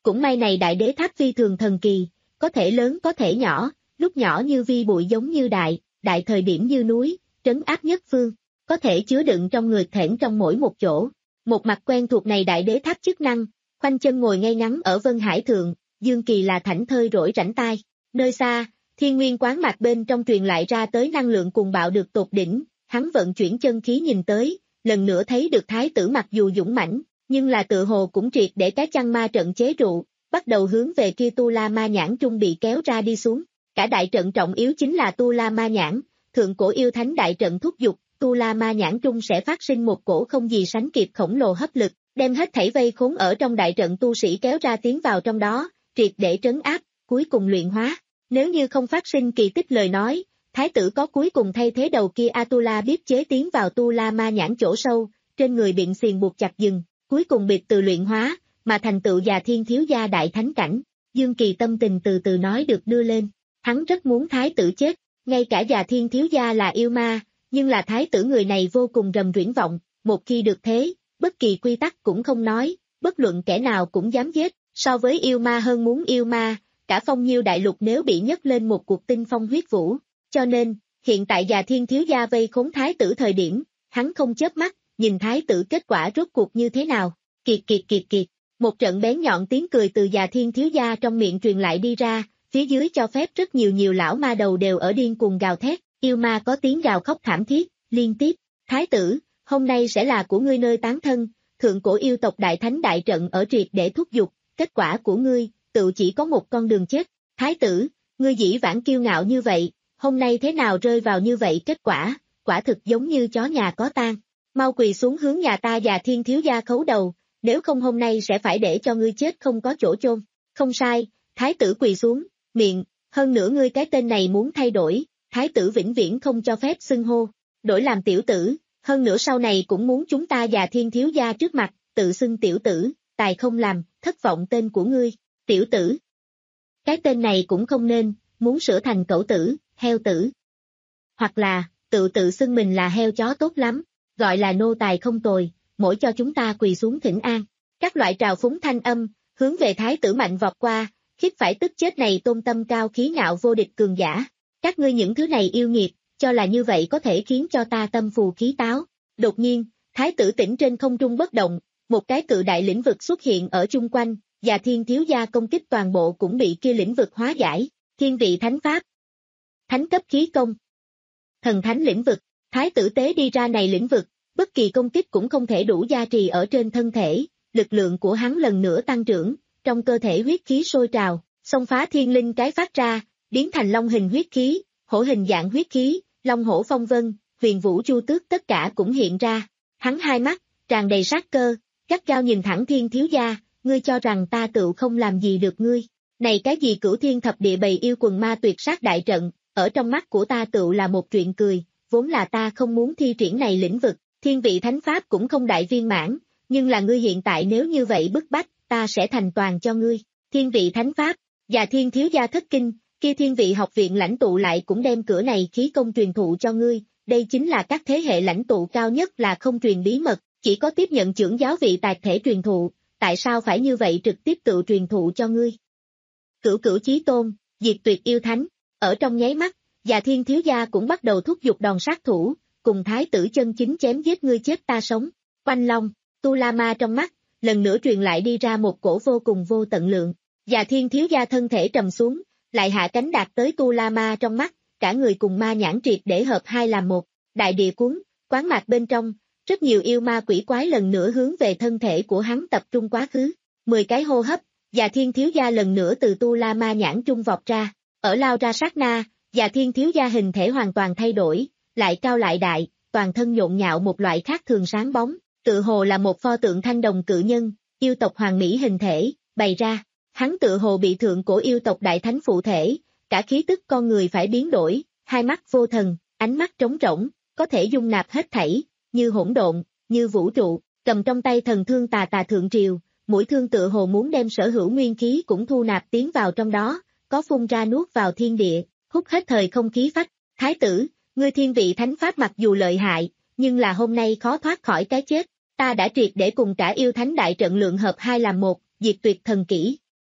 Cũng may này đại đế tháp phi thường thần kỳ, có thể lớn có thể nhỏ, lúc nhỏ như vi bụi giống như đại, đại thời điểm như núi, trấn áp nhất phương, có thể chứa đựng trong người thẻn trong mỗi một chỗ. Một mặt quen thuộc này đại đế tháp chức năng, khoanh chân ngồi ngay ngắn ở Vân Hải Thượng, Dương Kỳ là thảnh thơi rỗi rảnh tai. Nơi xa, thiên nguyên quán mạc bên trong truyền lại ra tới năng lượng cuồng bạo được tột đỉnh, hắn vận chuyển chân khí nhìn tới, lần nữa thấy được thái tử mặc dù dũng mãnh, nhưng là tự hồ cũng triệt để cái chăn ma trận chế trụ, bắt đầu hướng về kia Tu La Ma Nhãn trung bị kéo ra đi xuống. Cả đại trận trọng yếu chính là Tu La Ma Nhãn, thượng cổ yêu thánh đại trận thúc giục, Tu La Ma Nhãn trung sẽ phát sinh một cổ không gì sánh kịp khổng lồ hấp lực, đem hết thảy vây khốn ở trong đại trận tu sĩ kéo ra tiến vào trong đó, triệt để trấn áp, cuối cùng luyện hóa. Nếu như không phát sinh kỳ tích lời nói, thái tử có cuối cùng thay thế đầu kia Atula biết chế tiến vào Tu La Ma Nhãn chỗ sâu, trên người biện xiềng buộc chặt dừng, cuối cùng biệt từ luyện hóa, mà thành tựu già thiên thiếu gia đại thánh cảnh. Dương Kỳ tâm tình từ từ nói được đưa lên, hắn rất muốn thái tử chết, ngay cả già thiên thiếu gia là yêu ma, nhưng là thái tử người này vô cùng rầm ruyễn vọng, một khi được thế, bất kỳ quy tắc cũng không nói, bất luận kẻ nào cũng dám giết, so với yêu ma hơn muốn yêu ma, cả phong nhiêu đại lục nếu bị nhấc lên một cuộc tinh phong huyết vũ, cho nên, hiện tại già thiên thiếu gia vây khốn thái tử thời điểm, hắn không chớp mắt, nhìn thái tử kết quả rốt cuộc như thế nào, kiệt kiệt kiệt kiệt, một trận bén nhọn tiếng cười từ già thiên thiếu gia trong miệng truyền lại đi ra, phía dưới cho phép rất nhiều nhiều lão ma đầu đều ở điên cuồng gào thét, yêu ma có tiếng gào khóc thảm thiết, liên tiếp, thái tử, hôm nay sẽ là của ngươi nơi tán thân, thượng cổ yêu tộc đại thánh đại trận ở triệt để thúc giục, kết quả của ngươi, tự chỉ có một con đường chết, thái tử, ngươi dĩ vãng kiêu ngạo như vậy, hôm nay thế nào rơi vào như vậy kết quả, quả thực giống như chó nhà có tang, mau quỳ xuống hướng nhà ta già thiên thiếu gia khấu đầu, nếu không hôm nay sẽ phải để cho ngươi chết không có chỗ chôn, không sai, thái tử quỳ xuống, miệng, hơn nữa ngươi cái tên này muốn thay đổi, thái tử vĩnh viễn không cho phép xưng hô, đổi làm tiểu tử, hơn nữa sau này cũng muốn chúng ta già thiên thiếu gia trước mặt, tự xưng tiểu tử, tài không làm, thất vọng tên của ngươi, tiểu tử. Cái tên này cũng không nên, muốn sửa thành cẩu tử, heo tử. Hoặc là, tự tự xưng mình là heo chó tốt lắm, gọi là nô tài không tồi, mỗi cho chúng ta quỳ xuống thỉnh an. Các loại trào phúng thanh âm, hướng về thái tử mạnh vọt qua, khiếp phải tức chết này tôn tâm cao khí ngạo vô địch cường giả. Các ngươi những thứ này yêu nghiệt, cho là như vậy có thể khiến cho ta tâm phù khí táo. Đột nhiên, thái tử tỉnh trên không trung bất động, một cái cự đại lĩnh vực xuất hiện ở chung quanh, và thiên thiếu gia công kích toàn bộ cũng bị kia lĩnh vực hóa giải, thiên vị thánh pháp. Thánh cấp khí công. Thần thánh lĩnh vực, thái tử tế đi ra này lĩnh vực, bất kỳ công kích cũng không thể đủ gia trì ở trên thân thể, lực lượng của hắn lần nữa tăng trưởng, trong cơ thể huyết khí sôi trào, xông phá thiên linh cái phát ra, biến thành long hình huyết khí, hổ hình dạng huyết khí, long hổ phong vân, huyền vũ chu tước tất cả cũng hiện ra. Hắn hai mắt, tràn đầy sát cơ, gắt gao nhìn thẳng thiên thiếu gia, ngươi cho rằng ta tựu không làm gì được ngươi. Này cái gì cửu thiên thập địa bầy yêu quần ma tuyệt sát đại trận, ở trong mắt của ta tựu là một chuyện cười, vốn là ta không muốn thi triển này lĩnh vực, thiên vị thánh pháp cũng không đại viên mãn, nhưng là ngươi hiện tại nếu như vậy bức bách, ta sẽ thành toàn cho ngươi. Thiên vị thánh pháp, và thiên thiếu gia thất kinh, kia thiên vị học viện lãnh tụ lại cũng đem cửa này khí công truyền thụ cho ngươi, đây chính là các thế hệ lãnh tụ cao nhất là không truyền bí mật, chỉ có tiếp nhận trưởng giáo vị tạc thể truyền thụ, tại sao phải như vậy trực tiếp tự truyền thụ cho ngươi. Cửu cửu chí tôn, diệt tuyệt yêu thánh, ở trong nháy mắt, và thiên thiếu gia cũng bắt đầu thúc giục đòn sát thủ, cùng thái tử chân chính chém giết ngươi chết ta sống. Quanh long, Tu La Ma trong mắt, lần nữa truyền lại đi ra một cổ vô cùng vô tận lượng, và thiên thiếu gia thân thể trầm xuống, lại hạ cánh đạt tới Tu La Ma trong mắt, cả người cùng ma nhãn triệt để hợp hai làm một, đại địa cuốn, quán mạc bên trong, rất nhiều yêu ma quỷ quái lần nữa hướng về thân thể của hắn tập trung quá khứ, mười cái hô hấp, và thiên thiếu gia lần nữa từ Tu La Ma nhãn trung vọt ra, ở lao ra sát na, và thiên thiếu gia hình thể hoàn toàn thay đổi, lại cao lại đại, toàn thân nhộn nhạo một loại khác thường sáng bóng, tự hồ là một pho tượng thanh đồng cự nhân, yêu tộc hoàng mỹ hình thể, bày ra, hắn tự hồ bị thượng cổ yêu tộc đại thánh phụ thể, cả khí tức con người phải biến đổi, hai mắt vô thần, ánh mắt trống rỗng, có thể dung nạp hết thảy, như hỗn độn, như vũ trụ, cầm trong tay thần thương tà tà thượng triều, mũi thương tự hồ muốn đem sở hữu nguyên khí cũng thu nạp tiến vào trong đó, có phun ra nuốt vào thiên địa, hút hết thời không khí phách. Thái tử, ngươi thiên vị thánh pháp mặc dù lợi hại, nhưng là hôm nay khó thoát khỏi cái chết, ta đã triệt để cùng cả yêu thánh đại trận lượng hợp hai làm một, diệt tuyệt thần kỹ,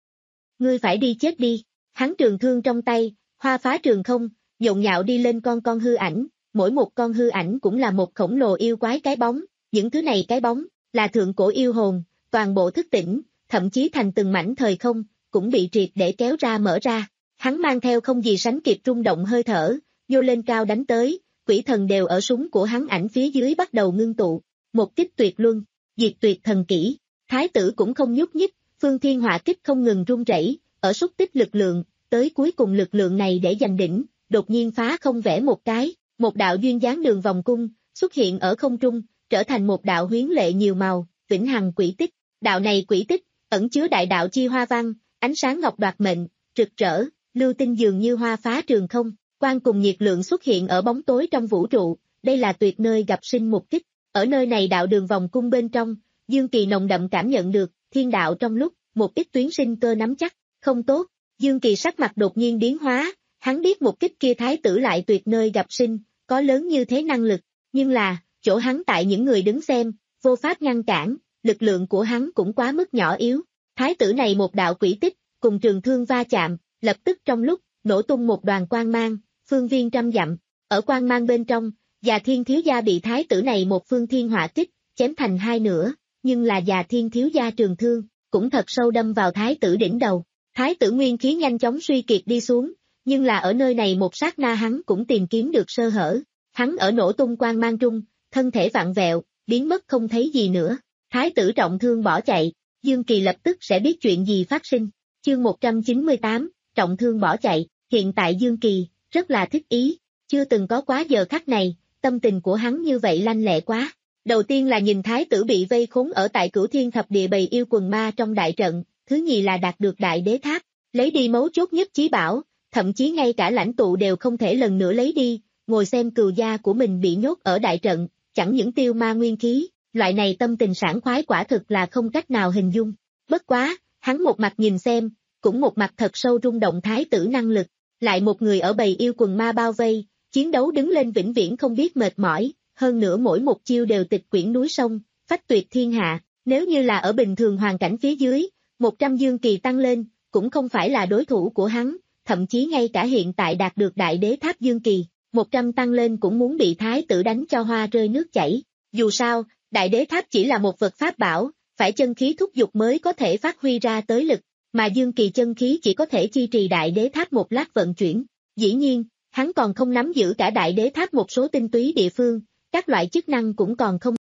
ngươi phải đi chết đi. Hắn trường thương trong tay, hoa phá trường không, nhộn nhạo đi lên con con hư ảnh, mỗi một con hư ảnh cũng là một khổng lồ yêu quái cái bóng, những thứ này cái bóng, là thượng cổ yêu hồn, toàn bộ thức tỉnh, thậm chí thành từng mảnh thời không, cũng bị triệt để kéo ra mở ra. Hắn mang theo không gì sánh kịp rung động hơi thở, nhô lên cao đánh tới, quỷ thần đều ở súng của hắn ảnh phía dưới bắt đầu ngưng tụ, một kích tuyệt luân, diệt tuyệt thần kỹ, thái tử cũng không nhúc nhích, phương thiên hỏa kích không ngừng rung rẩy, ở xúc tích lực lượng, tới cuối cùng lực lượng này để giành đỉnh, đột nhiên phá không vẽ một cái, một đạo duyên dáng đường vòng cung, xuất hiện ở không trung, trở thành một đạo huyến lệ nhiều màu, vĩnh hằng quỷ tích, đạo này quỷ tích, ẩn chứa đại đạo chi hoa văn, ánh sáng ngọc đoạt mệnh, rực rỡ, lưu tinh dường như hoa phá trường không, quang cùng nhiệt lượng xuất hiện ở bóng tối trong vũ trụ, đây là tuyệt nơi gặp sinh một kích, ở nơi này đạo đường vòng cung bên trong, Dương Kỳ nồng đậm cảm nhận được, thiên đạo trong lúc, một ít tuyến sinh cơ nắm chắc, không tốt, Dương Kỳ sắc mặt đột nhiên biến hóa, hắn biết một kích kia thái tử lại tuyệt nơi gặp sinh, có lớn như thế năng lực, nhưng là, chỗ hắn tại những người đứng xem, vô pháp ngăn cản, lực lượng của hắn cũng quá mức nhỏ yếu, thái tử này một đạo quỷ tích, cùng trường thương va chạm, lập tức trong lúc, nổ tung một đoàn quang mang, phương viên trăm dặm, ở quang mang bên trong, Già Thiên Thiếu Gia bị thái tử này một phương thiên hỏa kích, chém thành hai nửa, nhưng là Già Thiên Thiếu Gia trường thương, cũng thật sâu đâm vào thái tử đỉnh đầu, thái tử nguyên khí nhanh chóng suy kiệt đi xuống, nhưng là ở nơi này một sát na hắn cũng tìm kiếm được sơ hở, hắn ở nổ tung quang mang trung, thân thể vặn vẹo, biến mất không thấy gì nữa, thái tử trọng thương bỏ chạy, Dương Kỳ lập tức sẽ biết chuyện gì phát sinh, chương một trăm chín mươi tám, trọng thương bỏ chạy, hiện tại Dương Kỳ, rất là thích ý, chưa từng có quá giờ khắc này, tâm tình của hắn như vậy lanh lẹ quá. Đầu tiên là nhìn thái tử bị vây khốn ở tại Cửu Thiên Thập Địa bầy yêu quần ma trong đại trận, thứ nhì là đạt được đại đế tháp, lấy đi mấu chốt nhất chí bảo, thậm chí ngay cả lãnh tụ đều không thể lần nữa lấy đi, ngồi xem cừu gia của mình bị nhốt ở đại trận, chẳng những tiêu ma nguyên khí, loại này tâm tình sảng khoái quả thực là không cách nào hình dung. Bất quá, hắn một mặt nhìn xem, cũng một mặt thật sâu rung động thái tử năng lực, lại một người ở bầy yêu quần ma bao vây, chiến đấu đứng lên vĩnh viễn không biết mệt mỏi, hơn nữa mỗi một chiêu đều tịch quyển núi sông, phách tuyệt thiên hạ, nếu như là ở bình thường hoàn cảnh phía dưới, một trăm Dương Kỳ tăng lên, cũng không phải là đối thủ của hắn, thậm chí ngay cả hiện tại đạt được đại đế tháp Dương Kỳ, một trăm tăng lên cũng muốn bị thái tử đánh cho hoa rơi nước chảy, dù sao, đại đế tháp chỉ là một vật pháp bảo, phải chân khí thúc giục mới có thể phát huy ra tới lực, mà Dương Kỳ chân khí chỉ có thể chi trì đại đế tháp một lát vận chuyển, dĩ nhiên, hắn còn không nắm giữ cả đại đế tháp một số tinh túy địa phương, các loại chức năng cũng còn không.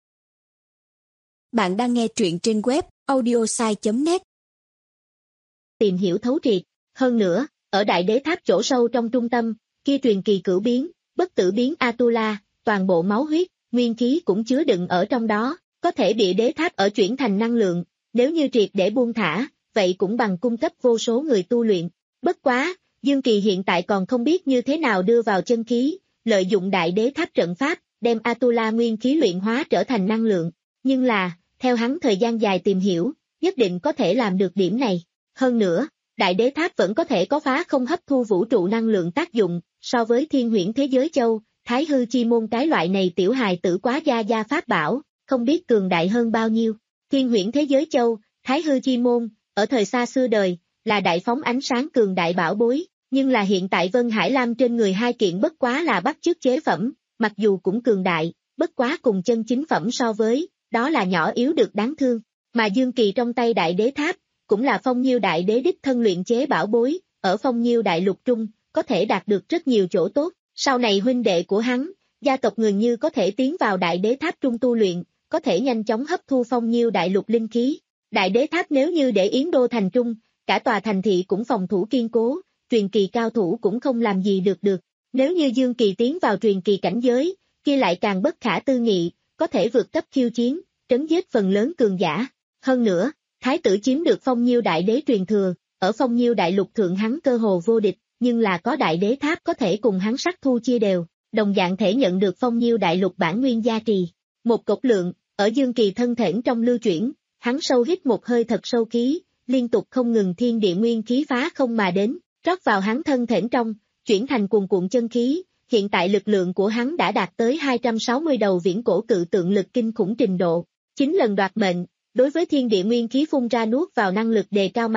Bạn đang nghe truyện trên web audiosai chấm net. Tìm hiểu thấu triệt, hơn nữa, ở đại đế tháp chỗ sâu trong trung tâm, kia truyền kỳ cửu biến, bất tử biến Atula, toàn bộ máu huyết, nguyên khí cũng chứa đựng ở trong đó, có thể bị đế tháp ở chuyển thành năng lượng, nếu như triệt để buông thả, vậy cũng bằng cung cấp vô số người tu luyện. Bất quá, Dương Kỳ hiện tại còn không biết như thế nào đưa vào chân khí, lợi dụng đại đế tháp trận pháp, đem Atula nguyên khí luyện hóa trở thành năng lượng, nhưng là, theo hắn thời gian dài tìm hiểu, nhất định có thể làm được điểm này. Hơn nữa, đại đế tháp vẫn có thể có phá không hấp thu vũ trụ năng lượng tác dụng, so với thiên huyễn thế giới châu, thái hư chi môn cái loại này tiểu hài tử quá gia gia pháp bảo, không biết cường đại hơn bao nhiêu. Thiên huyễn thế giới châu, thái hư chi môn, ở thời xa xưa đời, là đại phóng ánh sáng cường đại bảo bối, nhưng là hiện tại Vân Hải Lam trên người hai kiện bất quá là bắt chước chế phẩm, mặc dù cũng cường đại, bất quá cùng chân chính phẩm so với, đó là nhỏ yếu được đáng thương, mà Dương Kỳ trong tay đại đế tháp, cũng là Phong Nhiêu đại đế đích thân luyện chế bảo bối, ở Phong Nhiêu đại lục trung, có thể đạt được rất nhiều chỗ tốt, sau này huynh đệ của hắn, gia tộc người như có thể tiến vào đại đế tháp trung tu luyện, có thể nhanh chóng hấp thu Phong Nhiêu đại lục linh khí. Đại đế tháp nếu như để Yến Đô thành trung, cả tòa thành thị cũng phòng thủ kiên cố, truyền kỳ cao thủ cũng không làm gì được được. Nếu như Dương Kỳ tiến vào truyền kỳ cảnh giới, kia lại càng bất khả tư nghị, có thể vượt cấp khiêu chiến, trấn giết phần lớn cường giả. Hơn nữa, thái tử chiếm được Phong Nhiêu đại đế truyền thừa, ở Phong Nhiêu đại lục thượng hắn cơ hồ vô địch, nhưng là có đại đế tháp có thể cùng hắn sắc thu chia đều, đồng dạng thể nhận được Phong Nhiêu đại lục bản nguyên gia trì. Một cột lượng, ở Dương Kỳ thân thể trong lưu chuyển, hắn sâu hít một hơi thật sâu khí, liên tục không ngừng thiên địa nguyên khí phá không mà đến, rót vào hắn thân thể trong, chuyển thành cuồn cuộn chân khí, hiện tại lực lượng của hắn đã đạt tới hai trăm sáu mươi đầu viễn cổ cự tượng lực kinh khủng trình độ, chín lần đoạt mệnh, đối với thiên địa nguyên khí phun ra nuốt vào năng lực đề cao mạnh,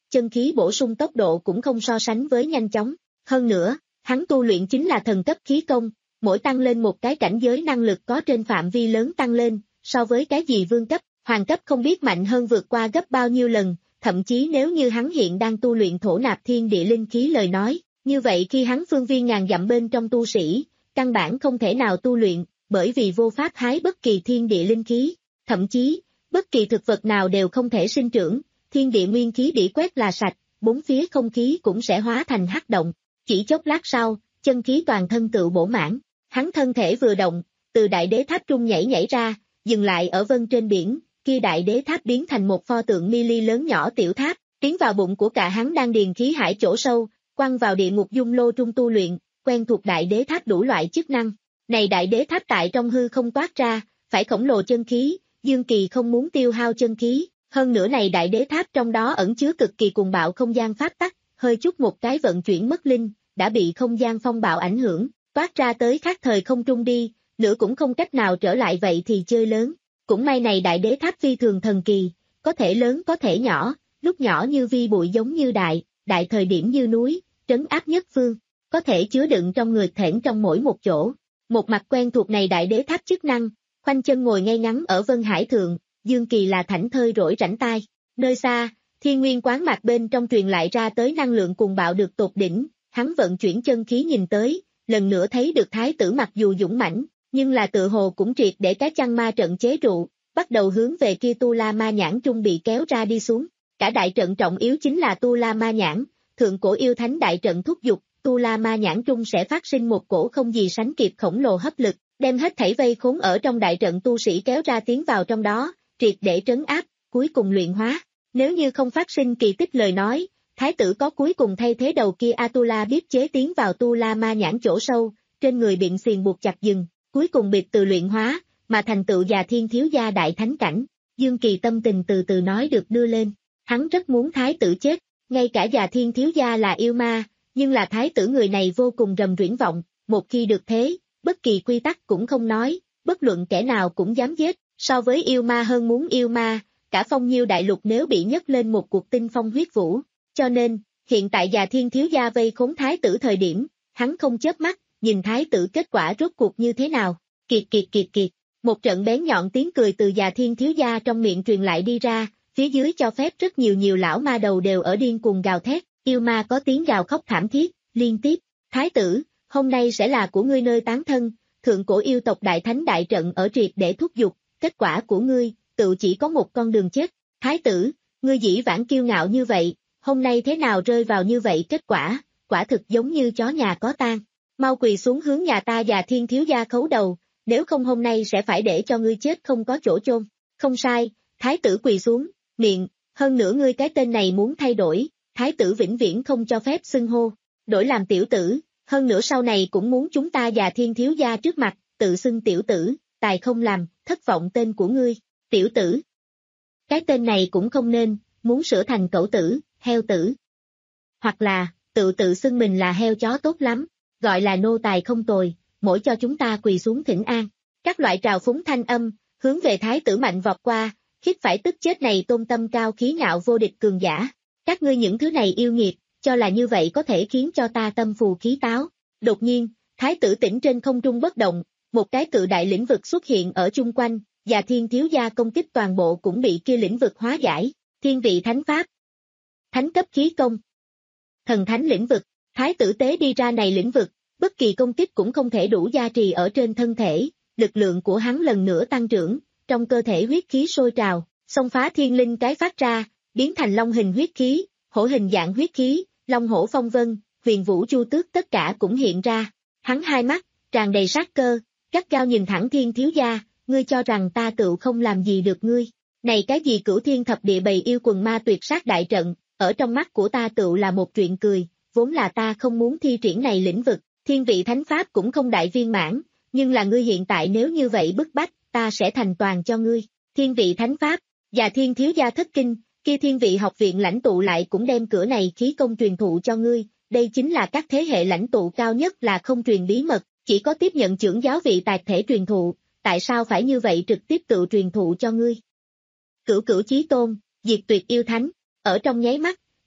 chân khí bổ sung tốc độ cũng không so sánh với nhanh chóng. Hơn nữa, hắn tu luyện chính là thần cấp khí công, mỗi tăng lên một cái cảnh giới năng lực có trên phạm vi lớn tăng lên, so với cái gì vương cấp, hoàng cấp không biết mạnh hơn vượt qua gấp bao nhiêu lần, thậm chí nếu như hắn hiện đang tu luyện thổ nạp thiên địa linh khí lời nói, như vậy khi hắn phương viên ngàn dặm bên trong tu sĩ, căn bản không thể nào tu luyện, bởi vì vô pháp hái bất kỳ thiên địa linh khí, thậm chí, bất kỳ thực vật nào đều không thể sinh trưởng, thiên địa nguyên khí đỉ quét là sạch, bốn phía không khí cũng sẽ hóa thành hắc động, chỉ chốc lát sau, chân khí toàn thân tự bổ mãn, hắn thân thể vừa động, từ đại đế tháp trung nhảy nhảy ra, dừng lại ở vân trên biển, kia đại đế tháp biến thành một pho tượng mini lớn nhỏ tiểu tháp, tiến vào bụng của cả hắn đang điền khí hải chỗ sâu, quăng vào địa ngục dung lô trung tu luyện, quen thuộc đại đế tháp đủ loại chức năng. Này đại đế tháp tại trong hư không toát ra, phải khổng lồ chân khí, Dương Kỳ không muốn tiêu hao chân khí, hơn nữa này đại đế tháp trong đó ẩn chứa cực kỳ cuồng bạo không gian pháp tắc, hơi chút một cái vận chuyển mất linh, đã bị không gian phong bạo ảnh hưởng, toát ra tới khác thời không trung đi, nữa cũng không cách nào trở lại vậy thì chơi lớn. Cũng may này đại đế tháp phi thường thần kỳ, có thể lớn có thể nhỏ, lúc nhỏ như vi bụi giống như đại, đại thời điểm như núi, trấn áp nhất phương, có thể chứa đựng trong người thẻn trong mỗi một chỗ. Một mặt quen thuộc này đại đế tháp chức năng, khoanh chân ngồi ngay ngắn ở Vân Hải Thượng, Dương Kỳ là thảnh thơi rỗi rảnh tai. Nơi xa, thiên nguyên quán mạc bên trong truyền lại ra tới năng lượng cuồng bạo được tột đỉnh, hắn vận chuyển chân khí nhìn tới, lần nữa thấy được thái tử mặc dù dũng mãnh, nhưng là tự hồ cũng triệt để cái chăn ma trận chế trụ, bắt đầu hướng về kia Tu La Ma Nhãn trung bị kéo ra đi xuống. Cả đại trận trọng yếu chính là Tu La Ma Nhãn, thượng cổ yêu thánh đại trận thúc giục, Tu La Ma Nhãn trung sẽ phát sinh một cổ không gì sánh kịp khổng lồ hấp lực, đem hết thảy vây khốn ở trong đại trận tu sĩ kéo ra tiến vào trong đó, triệt để trấn áp, cuối cùng luyện hóa. Nếu như không phát sinh kỳ tích lời nói, thái tử có cuối cùng thay thế đầu kia Atula biết chế tiến vào Tu La Ma Nhãn chỗ sâu, trên người biện xiềng buộc chặt dừng, cuối cùng biệt từ luyện hóa, mà thành tựu già thiên thiếu gia đại thánh cảnh. Dương Kỳ tâm tình từ từ nói được đưa lên, hắn rất muốn thái tử chết, ngay cả già thiên thiếu gia là yêu ma, nhưng là thái tử người này vô cùng rầm ruyễn vọng, một khi được thế, bất kỳ quy tắc cũng không nói, bất luận kẻ nào cũng dám giết, so với yêu ma hơn muốn yêu ma, cả phong nhiêu đại lục nếu bị nhấc lên một cuộc tinh phong huyết vũ, cho nên, hiện tại già thiên thiếu gia vây khốn thái tử thời điểm, hắn không chớp mắt, nhìn thái tử kết quả rốt cuộc như thế nào, kiệt kiệt kiệt kiệt, một trận bén nhọn tiếng cười từ già thiên thiếu gia trong miệng truyền lại đi ra, phía dưới cho phép rất nhiều nhiều lão ma đầu đều ở điên cuồng gào thét, yêu ma có tiếng gào khóc thảm thiết, liên tiếp, thái tử, hôm nay sẽ là của ngươi nơi tán thân, thượng cổ yêu tộc đại thánh đại trận ở triệt để thúc giục, kết quả của ngươi, tự chỉ có một con đường chết, thái tử, ngươi dĩ vãng kiêu ngạo như vậy, hôm nay thế nào rơi vào như vậy kết quả, quả thực giống như chó nhà có tang, mau quỳ xuống hướng nhà ta già thiên thiếu gia khấu đầu, nếu không hôm nay sẽ phải để cho ngươi chết không có chỗ chôn, không sai, thái tử quỳ xuống, miệng, hơn nữa ngươi cái tên này muốn thay đổi, thái tử vĩnh viễn không cho phép xưng hô, đổi làm tiểu tử, hơn nữa sau này cũng muốn chúng ta già thiên thiếu gia trước mặt, tự xưng tiểu tử, tài không làm, thất vọng tên của ngươi, tiểu tử. Cái tên này cũng không nên, muốn sửa thành cẩu tử, heo tử. Hoặc là, tự tự xưng mình là heo chó tốt lắm, gọi là nô tài không tồi, mỗi cho chúng ta quỳ xuống thỉnh an. Các loại trào phúng thanh âm, hướng về thái tử mạnh vọt qua, khiếp phải tức chết này tôn tâm cao khí ngạo vô địch cường giả. Các ngươi những thứ này yêu nghiệt, cho là như vậy có thể khiến cho ta tâm phù khí táo. Đột nhiên, thái tử tỉnh trên không trung bất động, một cái cự đại lĩnh vực xuất hiện ở chung quanh, và thiên thiếu gia công kích toàn bộ cũng bị kia lĩnh vực hóa giải. Thiên vị thánh pháp, thánh cấp khí công, thần thánh lĩnh vực, thái tử tế đi ra này lĩnh vực, bất kỳ công kích cũng không thể đủ gia trì ở trên thân thể, lực lượng của hắn lần nữa tăng trưởng, trong cơ thể huyết khí sôi trào, xông phá thiên linh cái phát ra, biến thành long hình huyết khí, hổ hình dạng huyết khí, long hổ phong vân, huyền vũ chu tước tất cả cũng hiện ra. Hắn hai mắt, tràn đầy sát cơ, gắt gao nhìn thẳng thiên thiếu gia, ngươi cho rằng ta tựu không làm gì được ngươi. Này cái gì cửu thiên thập địa bầy yêu quần ma tuyệt sát đại trận, ở trong mắt của ta tựu là một chuyện cười, vốn là ta không muốn thi triển này lĩnh vực, thiên vị thánh pháp cũng không đại viên mãn, nhưng là ngươi hiện tại nếu như vậy bức bách, ta sẽ thành toàn cho ngươi. Thiên vị thánh pháp, và thiên thiếu gia thất kinh, kia thiên vị học viện lãnh tụ lại cũng đem cửa này khí công truyền thụ cho ngươi, đây chính là các thế hệ lãnh tụ cao nhất là không truyền bí mật, chỉ có tiếp nhận trưởng giáo vị tạc thể truyền thụ, tại sao phải như vậy trực tiếp tự truyền thụ cho ngươi? Cửu cửu chí tôn, diệt tuyệt yêu thánh, ở trong nháy mắt,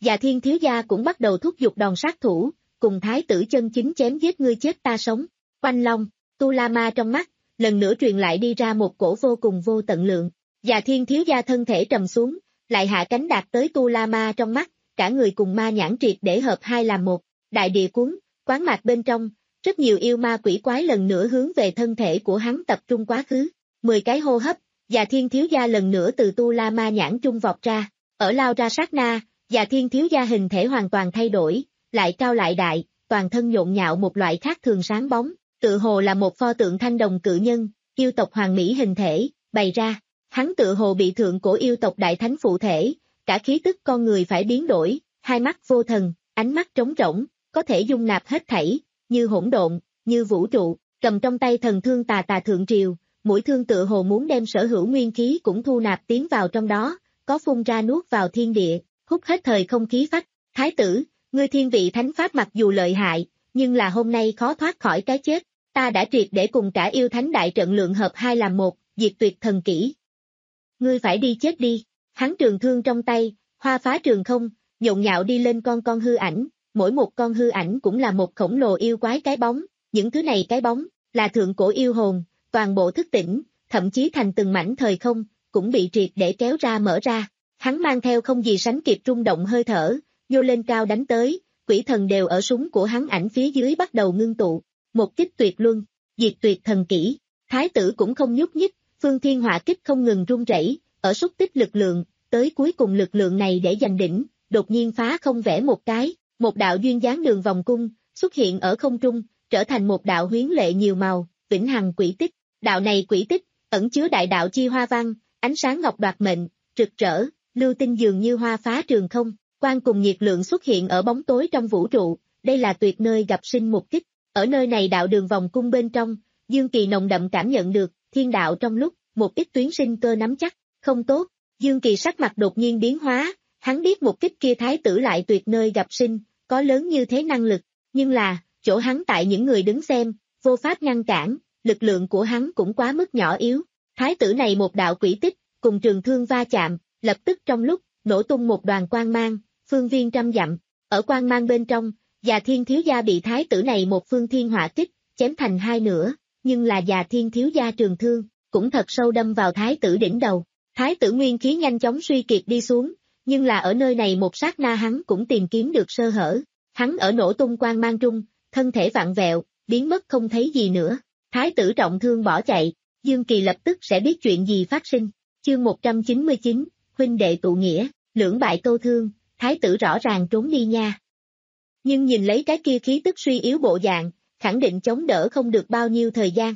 Già Thiên thiếu gia cũng bắt đầu thúc giục đòn sát thủ, cùng thái tử chân chính chém giết ngươi chết ta sống. Oanh long, Tu La Ma trong mắt, lần nữa truyền lại đi ra một cổ vô cùng vô tận lượng. Già Thiên thiếu gia thân thể trầm xuống, lại hạ cánh đạt tới Tu La Ma trong mắt, cả người cùng ma nhãn triệt để hợp hai làm một. Đại địa cuốn, quán mạc bên trong, rất nhiều yêu ma quỷ quái lần nữa hướng về thân thể của hắn tập trung quá khứ. Mười cái hô hấp, Già Thiên thiếu gia lần nữa từ Tu La Ma nhãn trung vọt ra. Ở lao ra sát na, Già Thiên thiếu gia hình thể hoàn toàn thay đổi, lại cao lại đại, toàn thân nhộn nhạo một loại khác thường sáng bóng, tự hồ là một pho tượng thanh đồng cự nhân, yêu tộc hoàng mỹ hình thể, bày ra. Hắn tự hồ bị thượng cổ yêu tộc đại thánh phụ thể, cả khí tức con người phải biến đổi, hai mắt vô thần, ánh mắt trống rỗng, có thể dung nạp hết thảy, như hỗn độn, như vũ trụ, cầm trong tay thần thương tà tà thượng triều, mũi thương tự hồ muốn đem sở hữu nguyên khí cũng thu nạp tiến vào trong đó, có phun ra nuốt vào thiên địa, hút hết thời không khí phách. Thái tử, ngươi thiên vị thánh pháp mặc dù lợi hại, nhưng là hôm nay khó thoát khỏi cái chết, ta đã triệt để cùng cả yêu thánh đại trận lượng hợp hai làm một, diệt tuyệt thần kỹ. Ngươi phải đi chết đi. Hắn trường thương trong tay, hoa phá trường không, nhộn nhạo đi lên con con hư ảnh, mỗi một con hư ảnh cũng là một khổng lồ yêu quái cái bóng, những thứ này cái bóng, là thượng cổ yêu hồn, toàn bộ thức tỉnh, thậm chí thành từng mảnh thời không, cũng bị triệt để kéo ra mở ra. Hắn mang theo không gì sánh kịp rung động hơi thở, nhô lên cao đánh tới, quỷ thần đều ở súng của hắn ảnh phía dưới bắt đầu ngưng tụ, một kích tuyệt luân, diệt tuyệt thần kỹ. Thái tử cũng không nhúc nhích, phương thiên hỏa kích không ngừng rung rẩy, ở xúc tích lực lượng, tới cuối cùng lực lượng này để giành đỉnh, đột nhiên phá không vẽ một cái, một đạo duyên dáng đường vòng cung, xuất hiện ở không trung, trở thành một đạo huyến lệ nhiều màu, vĩnh hằng quỷ tích. Đạo này quỷ tích, ẩn chứa đại đạo chi hoa văn, ánh sáng ngọc đoạt mệnh, rực rỡ, lưu tinh dường như hoa phá trường không, quang cùng nhiệt lượng xuất hiện ở bóng tối trong vũ trụ, đây là tuyệt nơi gặp sinh một kích. Ở nơi này đạo đường vòng cung bên trong, Dương Kỳ nồng đậm cảm nhận được, thiên đạo trong lúc, một ít tuyến sinh cơ nắm chắc, không tốt. Dương Kỳ sắc mặt đột nhiên biến hóa, hắn biết một kích kia thái tử lại tuyệt nơi gặp sinh, có lớn như thế năng lực, nhưng là, chỗ hắn tại những người đứng xem, vô pháp ngăn cản, lực lượng của hắn cũng quá mức nhỏ yếu. Thái tử này một đạo quỷ tích, cùng trường thương va chạm, lập tức trong lúc, nổ tung một đoàn quang mang, phương viên trăm dặm, ở quang mang bên trong, Già Thiên thiếu gia bị thái tử này một phương thiên hỏa kích, chém thành hai nửa, nhưng là Già Thiên thiếu gia trường thương, cũng thật sâu đâm vào thái tử đỉnh đầu. Thái tử nguyên khí nhanh chóng suy kiệt đi xuống, nhưng là ở nơi này một sát na hắn cũng tìm kiếm được sơ hở. Hắn ở nổ tung quang mang trung, thân thể vặn vẹo, biến mất không thấy gì nữa. Thái tử trọng thương bỏ chạy, Dương Kỳ lập tức sẽ biết chuyện gì phát sinh. Chương một trăm chín mươi chín, huynh đệ tụ nghĩa, lưỡng bại câu thương, thái tử rõ ràng trốn đi nha. Nhưng nhìn lấy cái kia khí tức suy yếu bộ dạng, khẳng định chống đỡ không được bao nhiêu thời gian.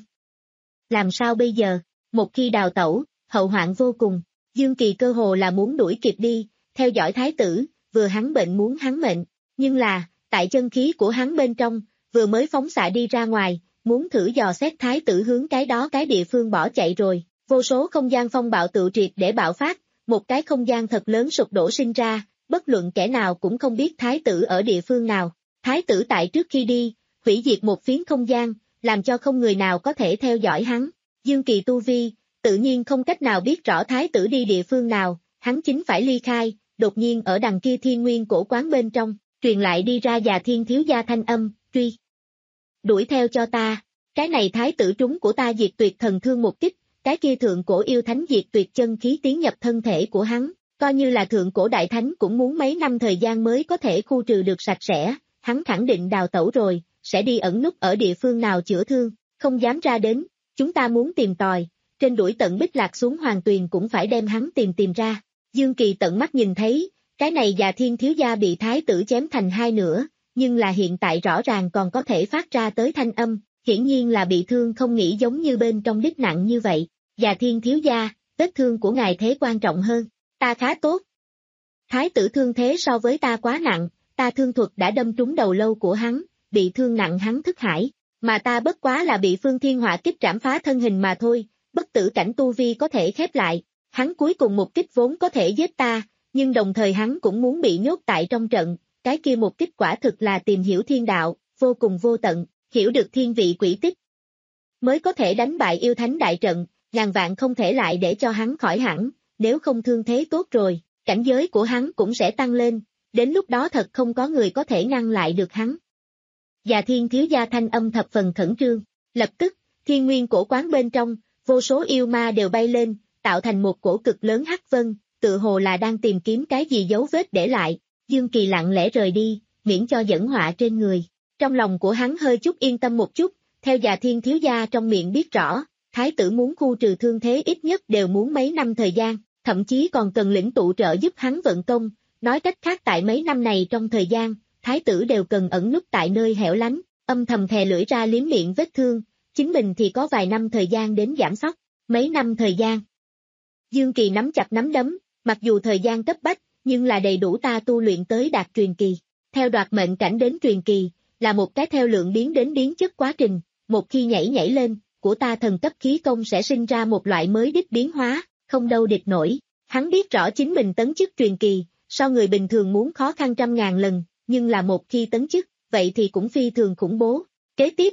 Làm sao bây giờ? Một khi đào tẩu, hậu hoạn vô cùng. Dương Kỳ cơ hồ là muốn đuổi kịp đi, theo dõi thái tử, vừa hắn bệnh muốn hắn mệnh. Nhưng là, tại chân khí của hắn bên trong, vừa mới phóng xạ đi ra ngoài, muốn thử dò xét thái tử hướng cái đó cái địa phương bỏ chạy rồi. Vô số không gian phong bạo tự triệt để bạo phát, một cái không gian thật lớn sụp đổ sinh ra, bất luận kẻ nào cũng không biết thái tử ở địa phương nào. Thái tử tại trước khi đi, hủy diệt một phiến không gian, làm cho không người nào có thể theo dõi hắn. Dương Kỳ tu vi, tự nhiên không cách nào biết rõ thái tử đi địa phương nào, hắn chính phải ly khai, đột nhiên ở đằng kia thiên nguyên cổ quán bên trong, truyền lại đi ra Già Thiên thiếu gia thanh âm, truy. Đuổi theo cho ta, cái này thái tử trúng của ta diệt tuyệt thần thương một kích, cái kia thượng cổ yêu thánh diệt tuyệt chân khí tiến nhập thân thể của hắn, coi như là thượng cổ đại thánh cũng muốn mấy năm thời gian mới có thể khu trừ được sạch sẽ, hắn khẳng định đào tẩu rồi, sẽ đi ẩn núp ở địa phương nào chữa thương, không dám ra đến, chúng ta muốn tìm tòi, trên đuổi tận Bích Lạc xuống Hoàng Tuyền cũng phải đem hắn tìm tìm ra. Dương Kỳ tận mắt nhìn thấy, cái này Già Thiên thiếu gia bị thái tử chém thành hai nửa, nhưng là hiện tại rõ ràng còn có thể phát ra tới thanh âm, hiển nhiên là bị thương không nghĩ giống như bên trong đích nặng như vậy. Già Thiên thiếu gia, vết thương của ngài thế quan trọng hơn, ta khá tốt. Thái tử thương thế so với ta quá nặng, ta thương thuật đã đâm trúng đầu lâu của hắn, bị thương nặng hắn thức hải, mà ta bất quá là bị phương thiên hỏa kích trảm phá thân hình mà thôi, bất tử cảnh tu vi có thể khép lại, hắn cuối cùng một kích vốn có thể giết ta, nhưng đồng thời hắn cũng muốn bị nhốt tại trong trận, cái kia một kích quả thực là tìm hiểu thiên đạo, vô cùng vô tận, hiểu được thiên vị quỷ tích. Mới có thể đánh bại yêu thánh đại trận, ngàn vạn không thể lại để cho hắn khỏi hẳn, nếu không thương thế tốt rồi, cảnh giới của hắn cũng sẽ tăng lên. đến lúc đó thật không có người có thể ngăn lại được hắn. Già Thiên thiếu gia thanh âm thập phần khẩn trương, lập tức, thiên nguyên cổ quán bên trong, vô số yêu ma đều bay lên, tạo thành một cổ cực lớn hắc vân, tự hồ là đang tìm kiếm cái gì dấu vết để lại. Dương Kỳ lặng lẽ rời đi, miễn cho dẫn họa trên người. Trong lòng của hắn hơi chút yên tâm một chút, theo Già Thiên thiếu gia trong miệng biết rõ, thái tử muốn khu trừ thương thế ít nhất đều muốn mấy năm thời gian, thậm chí còn cần lĩnh tụ trợ giúp hắn vận công. Nói cách khác tại mấy năm này trong thời gian, thái tử đều cần ẩn núp tại nơi hẻo lánh, âm thầm thè lưỡi ra liếm miệng vết thương, chính mình thì có vài năm thời gian đến giảm sóc. Mấy năm thời gian. Dương Kỳ nắm chặt nắm đấm, mặc dù thời gian cấp bách, nhưng là đầy đủ ta tu luyện tới đạt truyền kỳ. Theo đoạt mệnh cảnh đến truyền kỳ, là một cái theo lượng biến đến biến chất quá trình, một khi nhảy nhảy lên, của ta thần cấp khí công sẽ sinh ra một loại mới đích biến hóa, không đâu địch nổi. Hắn biết rõ chính mình tấn chức truyền kỳ, so người bình thường muốn khó khăn trăm ngàn lần, nhưng là một khi tấn chức, vậy thì cũng phi thường khủng bố. Kế tiếp,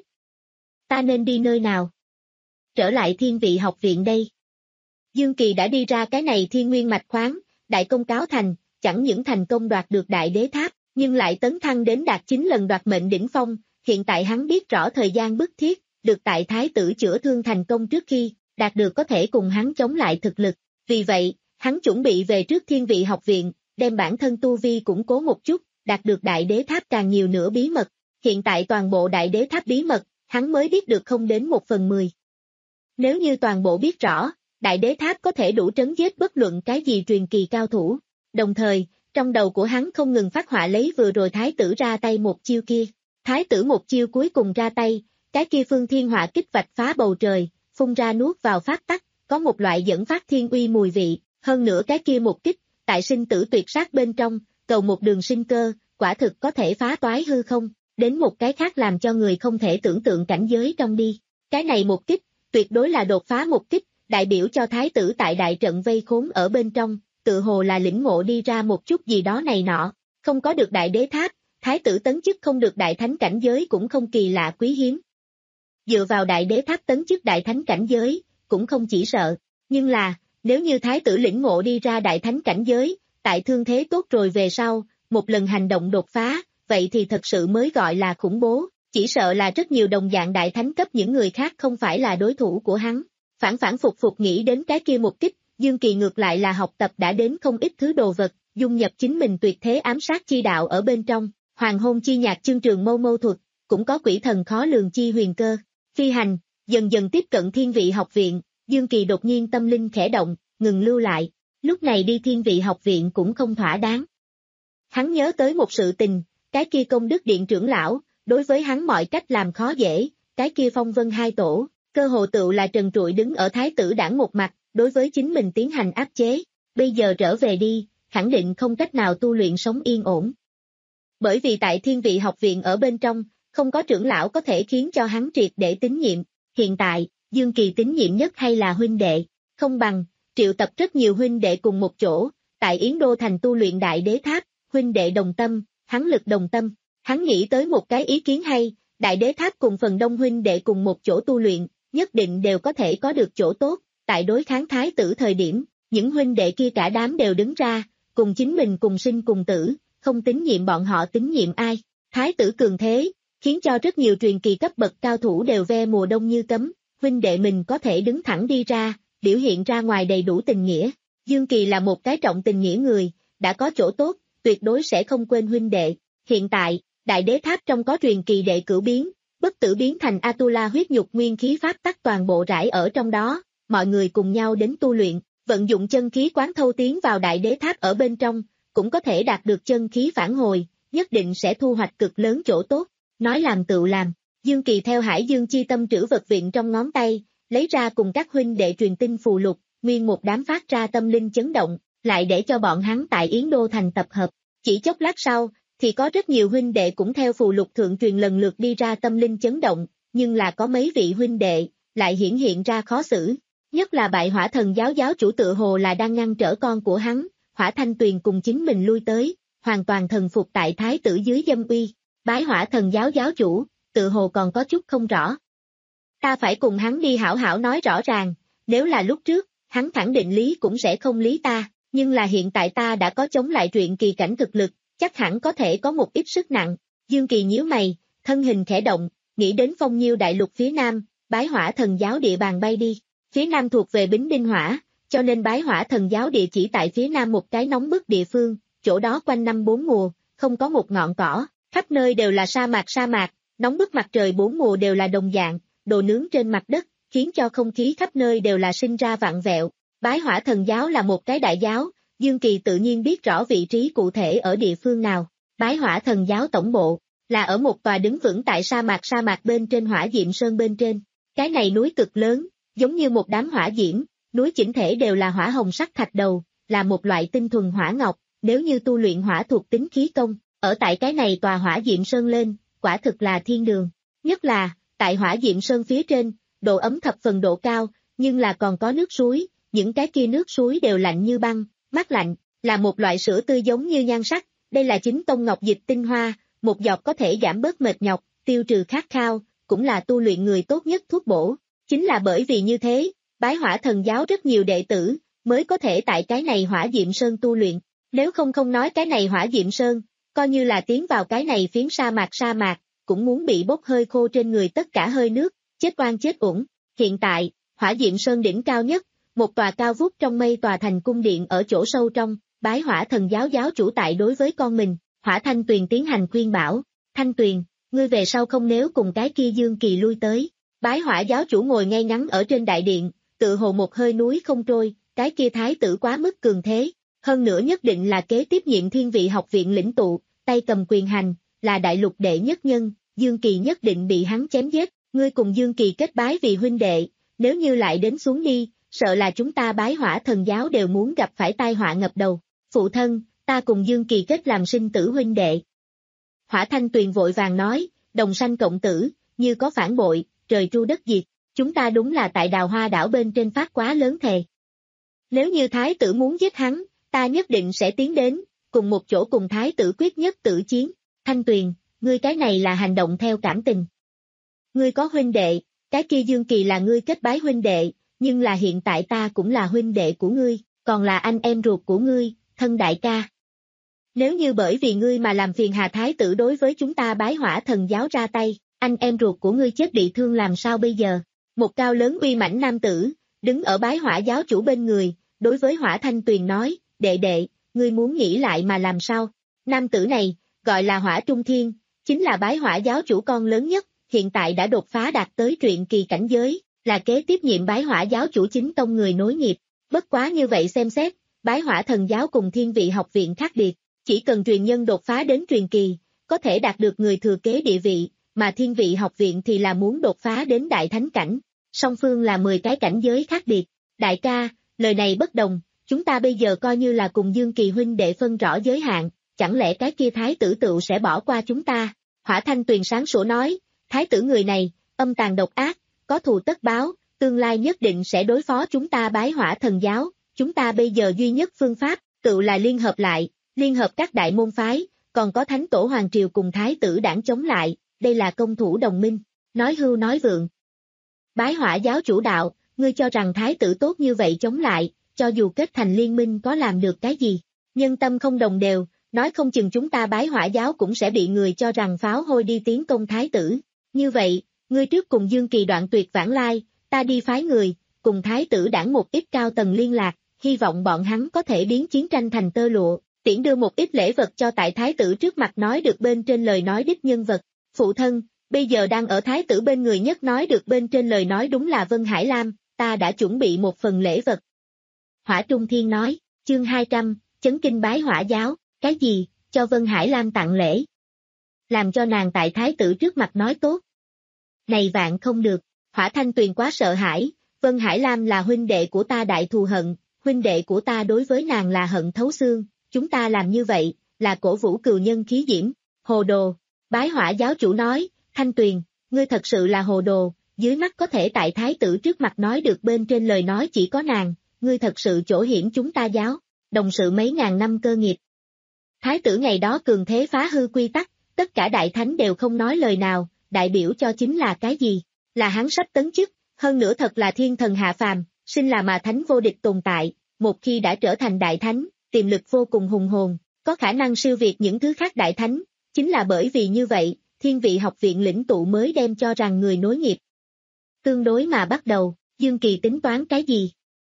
ta nên đi nơi nào? Trở lại Thiên Vị học viện đây. Dương Kỳ đã đi ra cái này thiên nguyên mạch khoáng, đại công cáo thành, chẳng những thành công đoạt được đại đế tháp, nhưng lại tấn thăng đến đạt chín lần đoạt mệnh đỉnh phong. Hiện tại hắn biết rõ thời gian bức thiết, được tại thái tử chữa thương thành công trước khi, đạt được có thể cùng hắn chống lại thực lực. Vì vậy, hắn chuẩn bị về trước Thiên Vị học viện, đem bản thân tu vi củng cố một chút, đạt được đại đế tháp càng nhiều nữa bí mật. Hiện tại toàn bộ đại đế tháp bí mật, hắn mới biết được không đến một phần mười. Nếu như toàn bộ biết rõ, đại đế tháp có thể đủ trấn giết bất luận cái gì truyền kỳ cao thủ. Đồng thời, trong đầu của hắn không ngừng phát họa lấy vừa rồi thái tử ra tay một chiêu kia. Thái tử một chiêu cuối cùng ra tay, cái kia phương thiên họa kích vạch phá bầu trời, phun ra nuốt vào phát tắc, có một loại dẫn phát thiên uy mùi vị, hơn nữa cái kia một kích, tại sinh tử tuyệt sát bên trong, cầu một đường sinh cơ, quả thực có thể phá toái hư không, đến một cái khác làm cho người không thể tưởng tượng cảnh giới trong đi. Cái này một kích, tuyệt đối là đột phá một kích, đại biểu cho thái tử tại đại trận vây khốn ở bên trong, tự hồ là lĩnh ngộ đi ra một chút gì đó này nọ, không có được đại đế tháp, thái tử tấn chức không được đại thánh cảnh giới cũng không kỳ lạ quý hiếm. Dựa vào đại đế tháp tấn chức đại thánh cảnh giới, cũng không chỉ sợ, nhưng là, nếu như thái tử lĩnh ngộ đi ra đại thánh cảnh giới, tại thương thế tốt rồi về sau, một lần hành động đột phá, vậy thì thật sự mới gọi là khủng bố, chỉ sợ là rất nhiều đồng dạng đại thánh cấp những người khác không phải là đối thủ của hắn. Phản phản phục phục nghĩ đến cái kia một kích, Dương Kỳ ngược lại là học tập đã đến không ít thứ đồ vật, dung nhập chính mình tuyệt thế ám sát chi đạo ở bên trong, hoàng hôn chi nhạc chương trường mâu mâu thuật, cũng có quỷ thần khó lường chi huyền cơ. Phi hành, dần dần tiếp cận Thiên Vị học viện, Dương Kỳ đột nhiên tâm linh khẽ động, ngừng lưu lại, lúc này đi Thiên Vị học viện cũng không thỏa đáng. Hắn nhớ tới một sự tình, cái kia công đức điện trưởng lão, đối với hắn mọi cách làm khó dễ, cái kia phong vân hai tổ, cơ hồ tựu là trần trụi đứng ở thái tử đảng một mặt, đối với chính mình tiến hành áp chế, bây giờ trở về đi, khẳng định không cách nào tu luyện sống yên ổn. Bởi vì tại Thiên Vị học viện ở bên trong, không có trưởng lão có thể khiến cho hắn triệt để tín nhiệm, hiện tại, Dương Kỳ tín nhiệm nhất hay là huynh đệ, không bằng, triệu tập rất nhiều huynh đệ cùng một chỗ, tại Yến Đô thành tu luyện đại đế tháp, huynh đệ đồng tâm, hắn lực đồng tâm, hắn nghĩ tới một cái ý kiến hay, đại đế tháp cùng phần đông huynh đệ cùng một chỗ tu luyện, nhất định đều có thể có được chỗ tốt, tại đối kháng thái tử thời điểm, những huynh đệ kia cả đám đều đứng ra, cùng chính mình cùng sinh cùng tử, không tín nhiệm bọn họ tín nhiệm ai, thái tử cường thế, khiến cho rất nhiều truyền kỳ cấp bậc cao thủ đều ve mùa đông như cấm, huynh đệ mình có thể đứng thẳng đi ra, biểu hiện ra ngoài đầy đủ tình nghĩa. Dương Kỳ là một cái trọng tình nghĩa người, đã có chỗ tốt, tuyệt đối sẽ không quên huynh đệ. Hiện tại, đại đế tháp trong có truyền kỳ đệ cửu biến, bất tử biến thành Atula huyết nhục nguyên khí pháp tắc toàn bộ rải ở trong đó, mọi người cùng nhau đến tu luyện, vận dụng chân khí quán thâu tiến vào đại đế tháp ở bên trong, cũng có thể đạt được chân khí phản hồi, nhất định sẽ thu hoạch cực lớn chỗ tốt. Nói làm tựu làm, Dương Kỳ theo Hải Dương chi tâm trữ vật viện trong ngón tay, lấy ra cùng các huynh đệ truyền tin phù lục, nguyên một đám phát ra tâm linh chấn động, lại để cho bọn hắn tại Yến Đô thành tập hợp. Chỉ chốc lát sau, thì có rất nhiều huynh đệ cũng theo phù lục thượng truyền lần lượt đi ra tâm linh chấn động, nhưng là có mấy vị huynh đệ, lại hiển hiện ra khó xử. Nhất là bại hỏa thần giáo giáo chủ tự hồ là đang ngăn trở con của hắn, Hỏa Thanh Tuyền cùng chính mình lui tới, hoàn toàn thần phục tại thái tử dưới dâm uy. Bái hỏa thần giáo giáo chủ, tự hồ còn có chút không rõ. Ta phải cùng hắn đi hảo hảo nói rõ ràng, nếu là lúc trước, hắn khẳng định lý cũng sẽ không lý ta, nhưng là hiện tại ta đã có chống lại truyện kỳ cảnh thực lực, chắc hẳn có thể có một ít sức nặng. Dương Kỳ nhíu mày, thân hình khẽ động, nghĩ đến Phong Nhiêu đại lục phía nam, Bái Hỏa Thần giáo địa bàn bay đi. Phía nam thuộc về Bính Đinh Hỏa, cho nên Bái Hỏa Thần giáo địa chỉ tại phía nam một cái nóng bức địa phương, chỗ đó quanh năm bốn mùa, không có một ngọn cỏ, khắp nơi đều là sa mạc sa mạc, nóng bức mặt trời bốn mùa đều là đồng dạng, đồ nướng trên mặt đất, khiến cho không khí khắp nơi đều là sinh ra vặn vẹo. Bái Hỏa Thần giáo là một cái đại giáo, Dương Kỳ tự nhiên biết rõ vị trí cụ thể ở địa phương nào. Bái Hỏa Thần giáo tổng bộ là ở một tòa đứng vững tại sa mạc sa mạc bên trên Hỏa Diệm Sơn bên trên. Cái này núi cực lớn, giống như một đám hỏa diễm, núi chỉnh thể đều là hỏa hồng sắc thạch đầu, là một loại tinh thuần hỏa ngọc, nếu như tu luyện hỏa thuộc tính khí công, ở tại cái này tòa Hỏa Diệm Sơn lên, quả thực là thiên đường. Nhất là, tại Hỏa Diệm Sơn phía trên, độ ấm thập phần độ cao, nhưng là còn có nước suối, những cái kia nước suối đều lạnh như băng, mát lạnh, là một loại sữa tươi giống như nhan sắc, đây là chính tông ngọc dịch tinh hoa, một giọt có thể giảm bớt mệt nhọc, tiêu trừ khát khao, cũng là tu luyện người tốt nhất thuốc bổ. Chính là bởi vì như thế, Bái Hỏa Thần giáo rất nhiều đệ tử, mới có thể tại cái này Hỏa Diệm Sơn tu luyện, nếu không không nói cái này Hỏa Diệm Sơn, coi như là tiến vào cái này phiến sa mạc sa mạc, cũng muốn bị bốc hơi khô trên người tất cả hơi nước, chết oan chết uổng. Hiện tại, Hỏa Diệm Sơn đỉnh cao nhất, một tòa cao vút trong mây tòa thành cung điện ở chỗ sâu trong, Bái Hỏa Thần giáo giáo chủ tại đối với con mình, Hỏa Thanh Tuyền tiến hành khuyên bảo. Thanh Tuyền, ngươi về sau không nếu cùng cái kia Dương Kỳ lui tới. Bái Hỏa giáo chủ ngồi ngay ngắn ở trên đại điện, tự hồ một hơi núi không trôi, cái kia thái tử quá mức cường thế, hơn nữa nhất định là kế tiếp nhiệm Thiên Vị học viện lĩnh tụ, tay cầm quyền hành, là đại lục đệ nhất nhân, Dương Kỳ nhất định bị hắn chém giết, ngươi cùng Dương Kỳ kết bái vì huynh đệ, nếu như lại đến xuống đi, sợ là chúng ta Bái Hỏa Thần giáo đều muốn gặp phải tai họa ngập đầu. Phụ thân, ta cùng Dương Kỳ kết làm sinh tử huynh đệ. Hỏa Thanh Tuyền vội vàng nói, đồng sanh cộng tử, như có phản bội, trời tru đất diệt, chúng ta đúng là tại Đào Hoa đảo bên trên phát quá lớn thề. Nếu như thái tử muốn giết hắn, ta nhất định sẽ tiến đến, cùng một chỗ cùng thái tử quyết nhất tử chiến. Thanh Tuyền, ngươi cái này là hành động theo cảm tình. Ngươi có huynh đệ, cái kia Dương Kỳ là ngươi kết bái huynh đệ, nhưng là hiện tại ta cũng là huynh đệ của ngươi, còn là anh em ruột của ngươi, thân đại ca. Nếu như bởi vì ngươi mà làm phiền Hà thái tử đối với chúng ta Bái Hỏa Thần giáo ra tay, anh em ruột của ngươi chết bị thương làm sao bây giờ? Một cao lớn uy mãnh nam tử, đứng ở Bái Hỏa giáo chủ bên người, đối với Hỏa Thanh Tuyền nói, đệ đệ, ngươi muốn nghĩ lại mà làm sao? Nam tử này, gọi là Hỏa Trung Thiên, chính là Bái Hỏa giáo chủ con lớn nhất, hiện tại đã đột phá đạt tới truyện kỳ cảnh giới, là kế tiếp nhiệm Bái Hỏa giáo chủ chính tông người nối nghiệp. Bất quá như vậy xem xét, Bái Hỏa Thần giáo cùng Thiên Vị học viện khác biệt, chỉ cần truyền nhân đột phá đến truyền kỳ, có thể đạt được người thừa kế địa vị, mà Thiên Vị học viện thì là muốn đột phá đến đại thánh cảnh, song phương là mười cái cảnh giới khác biệt. Đại ca, lời này bất đồng, chúng ta bây giờ coi như là cùng Dương Kỳ huynh đệ phân rõ giới hạn, chẳng lẽ cái kia thái tử tựu sẽ bỏ qua chúng ta? Hỏa Thanh Tuyền sáng sủa nói, thái tử người này, âm tàn độc ác, có thù tất báo, tương lai nhất định sẽ đối phó chúng ta Bái Hỏa Thần giáo, chúng ta bây giờ duy nhất phương pháp, tựu là liên hợp lại, liên hợp các đại môn phái, còn có Thánh Tổ Hoàng Triều cùng thái tử đảng chống lại, đây là công thủ đồng minh. Nói hưu nói vượng. Bái Hỏa giáo chủ đạo, ngươi cho rằng thái tử tốt như vậy chống lại, cho dù kết thành liên minh có làm được cái gì? Nhân tâm không đồng đều, nói không chừng chúng ta Bái Hỏa giáo cũng sẽ bị người cho rằng pháo hôi đi tiến công thái tử. Như vậy, ngươi trước cùng Dương Kỳ đoạn tuyệt vãng lai, ta đi phái người, cùng thái tử đảng một ít cao tầng liên lạc, hy vọng bọn hắn có thể biến chiến tranh thành tơ lụa, tiễn đưa một ít lễ vật cho tại thái tử trước mặt nói được bên trên lời nói đích nhân vật. Phụ thân, bây giờ đang ở thái tử bên người nhất nói được bên trên lời nói đúng là Vân Hải Lam, ta đã chuẩn bị một phần lễ vật. Hỏa Trung Thiên nói, chương hai trăm, chấn kinh Bái Hỏa giáo, cái gì, cho Vân Hải Lam tặng lễ. Làm cho nàng tại thái tử trước mặt nói tốt. Này vạn không được, Hỏa Thanh Tuyền quá sợ hãi, Vân Hải Lam là huynh đệ của ta đại thù hận, huynh đệ của ta đối với nàng là hận thấu xương, chúng ta làm như vậy, là cổ vũ cừu nhân khí diễm, hồ đồ. Bái Hỏa giáo chủ nói, Thanh Tuyền, ngươi thật sự là hồ đồ, dưới mắt có thể tại thái tử trước mặt nói được bên trên lời nói chỉ có nàng, ngươi thật sự chỗ hiểm chúng ta giáo, đồng sự mấy ngàn năm cơ nghiệp. Thái tử ngày đó cường thế phá hư quy tắc, tất cả đại thánh đều không nói lời nào, đại biểu cho chính là cái gì? Là hắn sắp tấn chức, hơn nữa thật là thiên thần hạ phàm, sinh là mà thánh vô địch tồn tại, một khi đã trở thành đại thánh, tiềm lực vô cùng hùng hồn, có khả năng siêu việt những thứ khác đại thánh, chính là bởi vì như vậy, Thiên Vị học viện lĩnh tụ mới đem cho rằng người nối nghiệp. Tương đối mà bắt đầu, Dương Kỳ tính toán cái gì?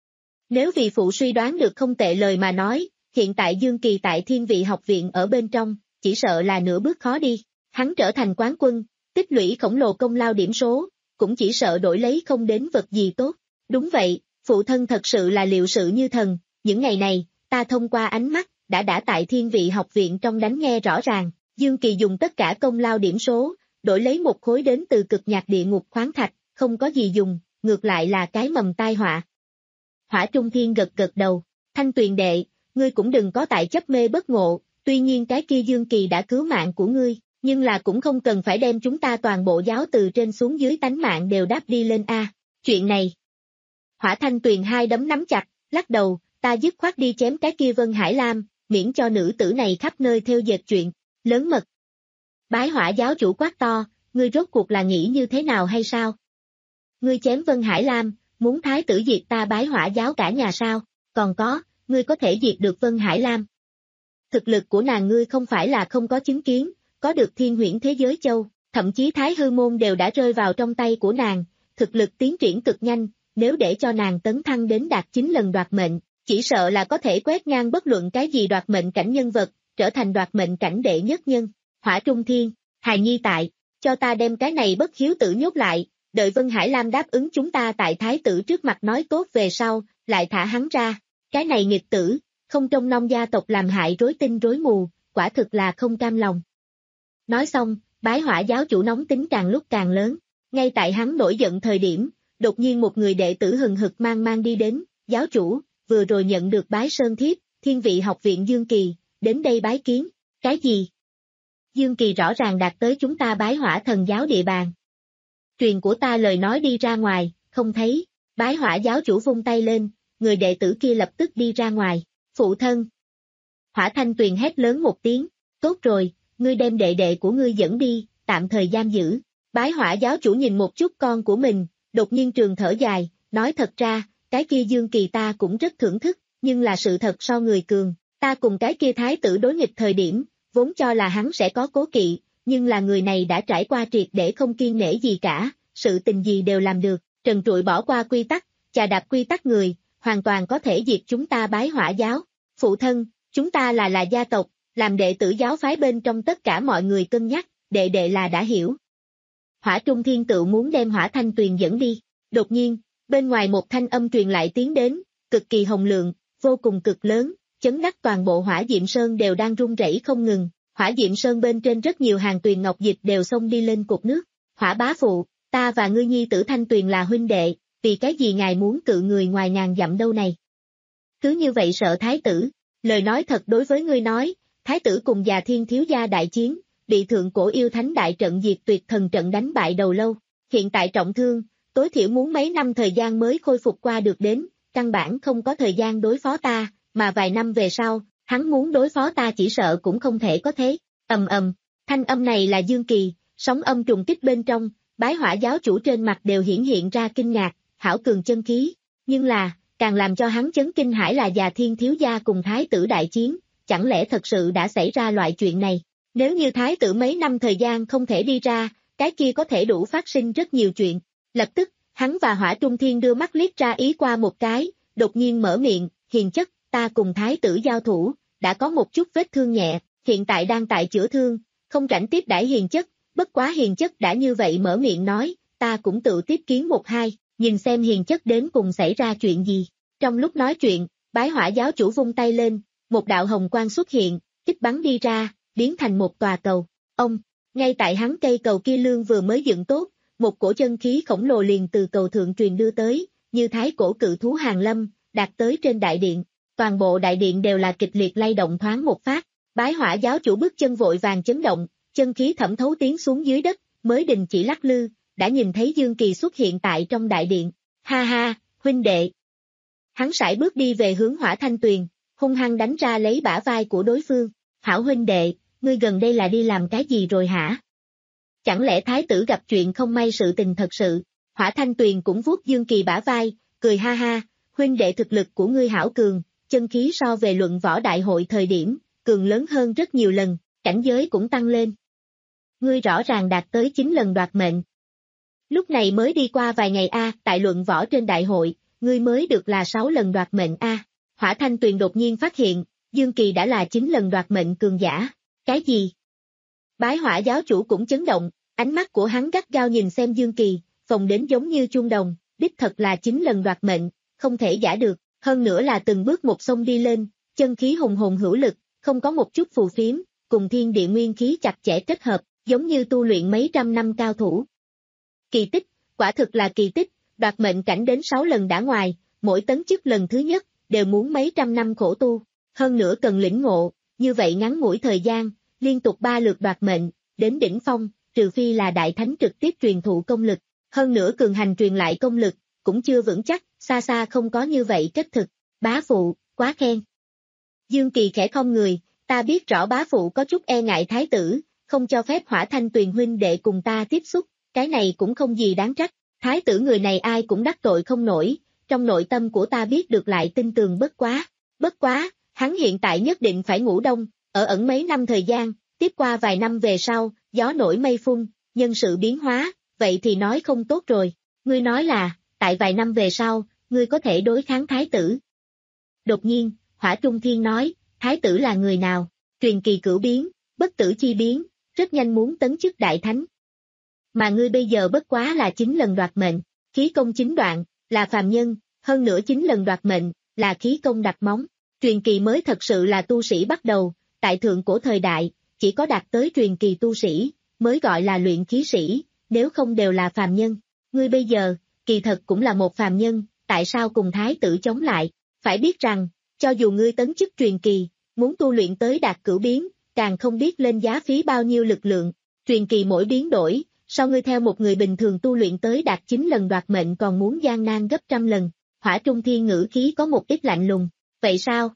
Nếu vị phụ suy đoán được không tệ lời mà nói, hiện tại Dương Kỳ tại Thiên Vị học viện ở bên trong, chỉ sợ là nửa bước khó đi. Hắn trở thành quán quân, tích lũy khổng lồ công lao điểm số, cũng chỉ sợ đổi lấy không đến vật gì tốt. Đúng vậy, phụ thân thật sự là liệu sự như thần, những ngày này, ta thông qua ánh mắt, đã đã tại Thiên Vị học viện trong đánh nghe rõ ràng, Dương Kỳ dùng tất cả công lao điểm số, đổi lấy một khối đến từ cực nhạc địa ngục khoáng thạch, không có gì dùng, ngược lại là cái mầm tai họa. Hỏa Trung Thiên gật gật đầu, Thanh Tuyền đệ, ngươi cũng đừng có tại chấp mê bất ngộ, tuy nhiên cái kia Dương Kỳ đã cứu mạng của ngươi, nhưng là cũng không cần phải đem chúng ta toàn bộ giáo từ trên xuống dưới tánh mạng đều đáp đi lên a. Chuyện này. Hỏa Thanh Tuyền hai đấm nắm chặt, lắc đầu, ta dứt khoát đi chém cái kia Vân Hải Lam, miễn cho nữ tử này khắp nơi theo dệt chuyện, lớn mật. Bái Hỏa giáo chủ quát to, ngươi rốt cuộc là nghĩ như thế nào hay sao? Ngươi chém Vân Hải Lam, muốn thái tử diệt ta Bái Hỏa giáo cả nhà sao? Còn có, ngươi có thể diệt được Vân Hải Lam. Thực lực của nàng ngươi không phải là không có chứng kiến, có được thiên huyễn thế giới châu, thậm chí Thái Hư môn đều đã rơi vào trong tay của nàng, thực lực tiến triển cực nhanh, nếu để cho nàng tấn thăng đến đạt chín lần đoạt mệnh, chỉ sợ là có thể quét ngang bất luận cái gì đoạt mệnh cảnh nhân vật, trở thành đoạt mệnh cảnh đệ nhất nhân. Hỏa Trung Thiên, hài nhi tại, cho ta đem cái này bất hiếu tử nhốt lại, đợi Vân Hải Lam đáp ứng chúng ta tại thái tử trước mặt nói tốt về sau, lại thả hắn ra, cái này nghịch tử, không trông nom gia tộc làm hại rối tinh rối mù, quả thực là không cam lòng. Nói xong, Bái Hỏa giáo chủ nóng tính càng lúc càng lớn, ngay tại hắn nổi giận thời điểm, đột nhiên một người đệ tử hừng hực mang mang đi đến, giáo chủ, vừa rồi nhận được bái sơn thiếp, Thiên Vị học viện Dương Kỳ, đến đây bái kiến, cái gì? Dương Kỳ rõ ràng đạt tới chúng ta Bái Hỏa thần giáo địa bàn. Truyền của ta lời nói đi ra ngoài, không thấy, Bái Hỏa giáo chủ vung tay lên, người đệ tử kia lập tức đi ra ngoài, phụ thân. Hỏa Thanh Tuyền hét lớn một tiếng, tốt rồi, ngươi đem đệ đệ của ngươi dẫn đi, tạm thời giam giữ. Bái Hỏa giáo chủ nhìn một chút con của mình, đột nhiên trường thở dài, nói thật ra, cái kia Dương Kỳ ta cũng rất thưởng thức, nhưng là sự thật so người cường, ta cùng cái kia thái tử đối nghịch thời điểm, vốn cho là hắn sẽ có cố kỵ, nhưng là người này đã trải qua triệt để không kiêng nể gì cả, sự tình gì đều làm được, trần trụi bỏ qua quy tắc, chà đạp quy tắc người, hoàn toàn có thể diệt chúng ta Bái Hỏa giáo. Phụ thân, chúng ta là là gia tộc, làm đệ tử giáo phái bên trong tất cả mọi người cân nhắc, đệ đệ là đã hiểu. Hỏa Trung Thiên tự muốn đem Hỏa Thanh Tuyền dẫn đi, đột nhiên, bên ngoài một thanh âm truyền lại tiến đến, cực kỳ hồng lượng, vô cùng cực lớn, chấn đắc toàn bộ Hỏa Diệm Sơn đều đang rung rẩy không ngừng, Hỏa Diệm Sơn bên trên rất nhiều hàng tuyền ngọc dịch đều xông đi lên cột nước. Hỏa bá phụ, ta và ngươi nhi tử Thanh Tuyền là huynh đệ, vì cái gì ngài muốn cự người ngoài ngàn dặm đâu này? Cứ như vậy sợ thái tử, lời nói thật đối với ngươi nói, thái tử cùng già thiên thiếu gia đại chiến, bị thượng cổ yêu thánh đại trận diệt tuyệt thần trận đánh bại đầu lâu, hiện tại trọng thương, tối thiểu muốn mấy năm thời gian mới khôi phục qua được đến, căn bản không có thời gian đối phó ta, mà vài năm về sau, hắn muốn đối phó ta chỉ sợ cũng không thể có thế. Ầm ầm, thanh âm này là Dương Kỳ, sóng âm trùng kích bên trong, Bái Hỏa giáo chủ trên mặt đều hiển hiện ra kinh ngạc, hảo cường chân khí, nhưng là, càng làm cho hắn chấn kinh hãi là già thiên thiếu gia cùng thái tử đại chiến, chẳng lẽ thật sự đã xảy ra loại chuyện này? Nếu như thái tử mấy năm thời gian không thể đi ra, cái kia có thể đủ phát sinh rất nhiều chuyện. Lập tức, hắn và Hỏa Trung Thiên đưa mắt liếc ra ý qua một cái, đột nhiên mở miệng, hiền chất, ta cùng thái tử giao thủ, đã có một chút vết thương nhẹ, hiện tại đang tại chữa thương, không rảnh tiếp đãi hiền chất, bất quá hiền chất đã như vậy mở miệng nói, ta cũng tự tiếp kiến một hai, nhìn xem hiền chất đến cùng xảy ra chuyện gì. Trong lúc nói chuyện, Bái Hỏa giáo chủ vung tay lên, một đạo hồng quang xuất hiện, kích bắn đi ra, biến thành một tòa cầu. Ông, ngay tại hắn cây cầu kia lương vừa mới dựng tốt, một cổ chân khí khổng lồ liền từ cầu thượng truyền đưa tới, như thái cổ cự thú hàng lâm, đạt tới trên đại điện. Toàn bộ đại điện đều là kịch liệt lay động thoáng một phát, Bái Hỏa giáo chủ bước chân vội vàng chấn động, chân khí thẩm thấu tiến xuống dưới đất, mới đình chỉ lắc lư, đã nhìn thấy Dương Kỳ xuất hiện tại trong đại điện. Ha ha, huynh đệ. Hắn sải bước đi về hướng Hỏa Thanh Tuyền, hung hăng đánh ra lấy bả vai của đối phương. Hảo huynh đệ, ngươi gần đây là đi làm cái gì rồi hả? Chẳng lẽ thái tử gặp chuyện không may sự tình thật sự? Hỏa Thanh Tuyền cũng vuốt Dương Kỳ bả vai, cười ha ha, huynh đệ thực lực của ngươi hảo cường, chân khí so về luận võ đại hội thời điểm, cường lớn hơn rất nhiều lần, cảnh giới cũng tăng lên. Ngươi rõ ràng đạt tới chín lần đoạt mệnh. Lúc này mới đi qua vài ngày a, tại luận võ trên đại hội, ngươi mới được là sáu lần đoạt mệnh a. Hỏa Thanh Tuyền đột nhiên phát hiện, Dương Kỳ đã là chín lần đoạt mệnh cường giả. Cái gì? Bái Hỏa giáo chủ cũng chấn động, ánh mắt của hắn gắt gao nhìn xem Dương Kỳ, phồng đến giống như chuông đồng, đích thật là chín lần đoạt mệnh, không thể giả được, hơn nữa là từng bước một sông đi lên, chân khí hùng hồn hữu lực, không có một chút phù phiếm, cùng thiên địa nguyên khí chặt chẽ kết hợp, giống như tu luyện mấy trăm năm cao thủ. Kỳ tích, quả thực là kỳ tích, đoạt mệnh cảnh đến sáu lần đã ngoài, mỗi tấn chức lần thứ nhất, đều muốn mấy trăm năm khổ tu, hơn nữa cần lĩnh ngộ, như vậy ngắn ngủi thời gian, liên tục ba lượt đoạt mệnh, đến đỉnh phong, trừ phi là đại thánh trực tiếp truyền thụ công lực, hơn nữa cường hành truyền lại công lực, cũng chưa vững chắc, xa xa không có như vậy kết thực, bá phụ, quá khen. Dương Kỳ khẽ khom người, ta biết rõ bá phụ có chút e ngại thái tử, không cho phép Hỏa Thanh Tuyền huynh đệ cùng ta tiếp xúc, cái này cũng không gì đáng trách, thái tử người này ai cũng đắc tội không nổi, trong nội tâm của ta biết được lại tin tường bất quá, bất quá, hắn hiện tại nhất định phải ngủ đông, ở ẩn mấy năm thời gian, tiếp qua vài năm về sau, gió nổi mây phun, nhân sự biến hóa, vậy thì nói không tốt rồi, ngươi nói là, tại vài năm về sau, ngươi có thể đối kháng thái tử. Đột nhiên, Hỏa Trung Thiên nói, thái tử là người nào, truyền kỳ cửu biến, bất tử chi biến, rất nhanh muốn tấn chức đại thánh. Mà ngươi bây giờ bất quá là chín lần đoạt mệnh, khí công chín đoạn, là phàm nhân, hơn nữa chín lần đoạt mệnh, là khí công đặt móng. Truyền kỳ mới thật sự là tu sĩ bắt đầu, tại thượng cổ thời đại, chỉ có đạt tới truyền kỳ tu sĩ, mới gọi là luyện khí sĩ, nếu không đều là phàm nhân. Ngươi bây giờ, kỳ thật cũng là một phàm nhân, tại sao cùng thái tử chống lại? Phải biết rằng, cho dù ngươi tấn chức truyền kỳ, muốn tu luyện tới đạt cửu biến, càng không biết lên giá phí bao nhiêu lực lượng. Truyền kỳ mỗi biến đổi, sao ngươi theo một người bình thường tu luyện tới đạt chín lần đoạt mệnh còn muốn gian nan gấp trăm lần? Hỏa Trung Thiên ngữ khí có một ít lạnh lùng. Vậy sao?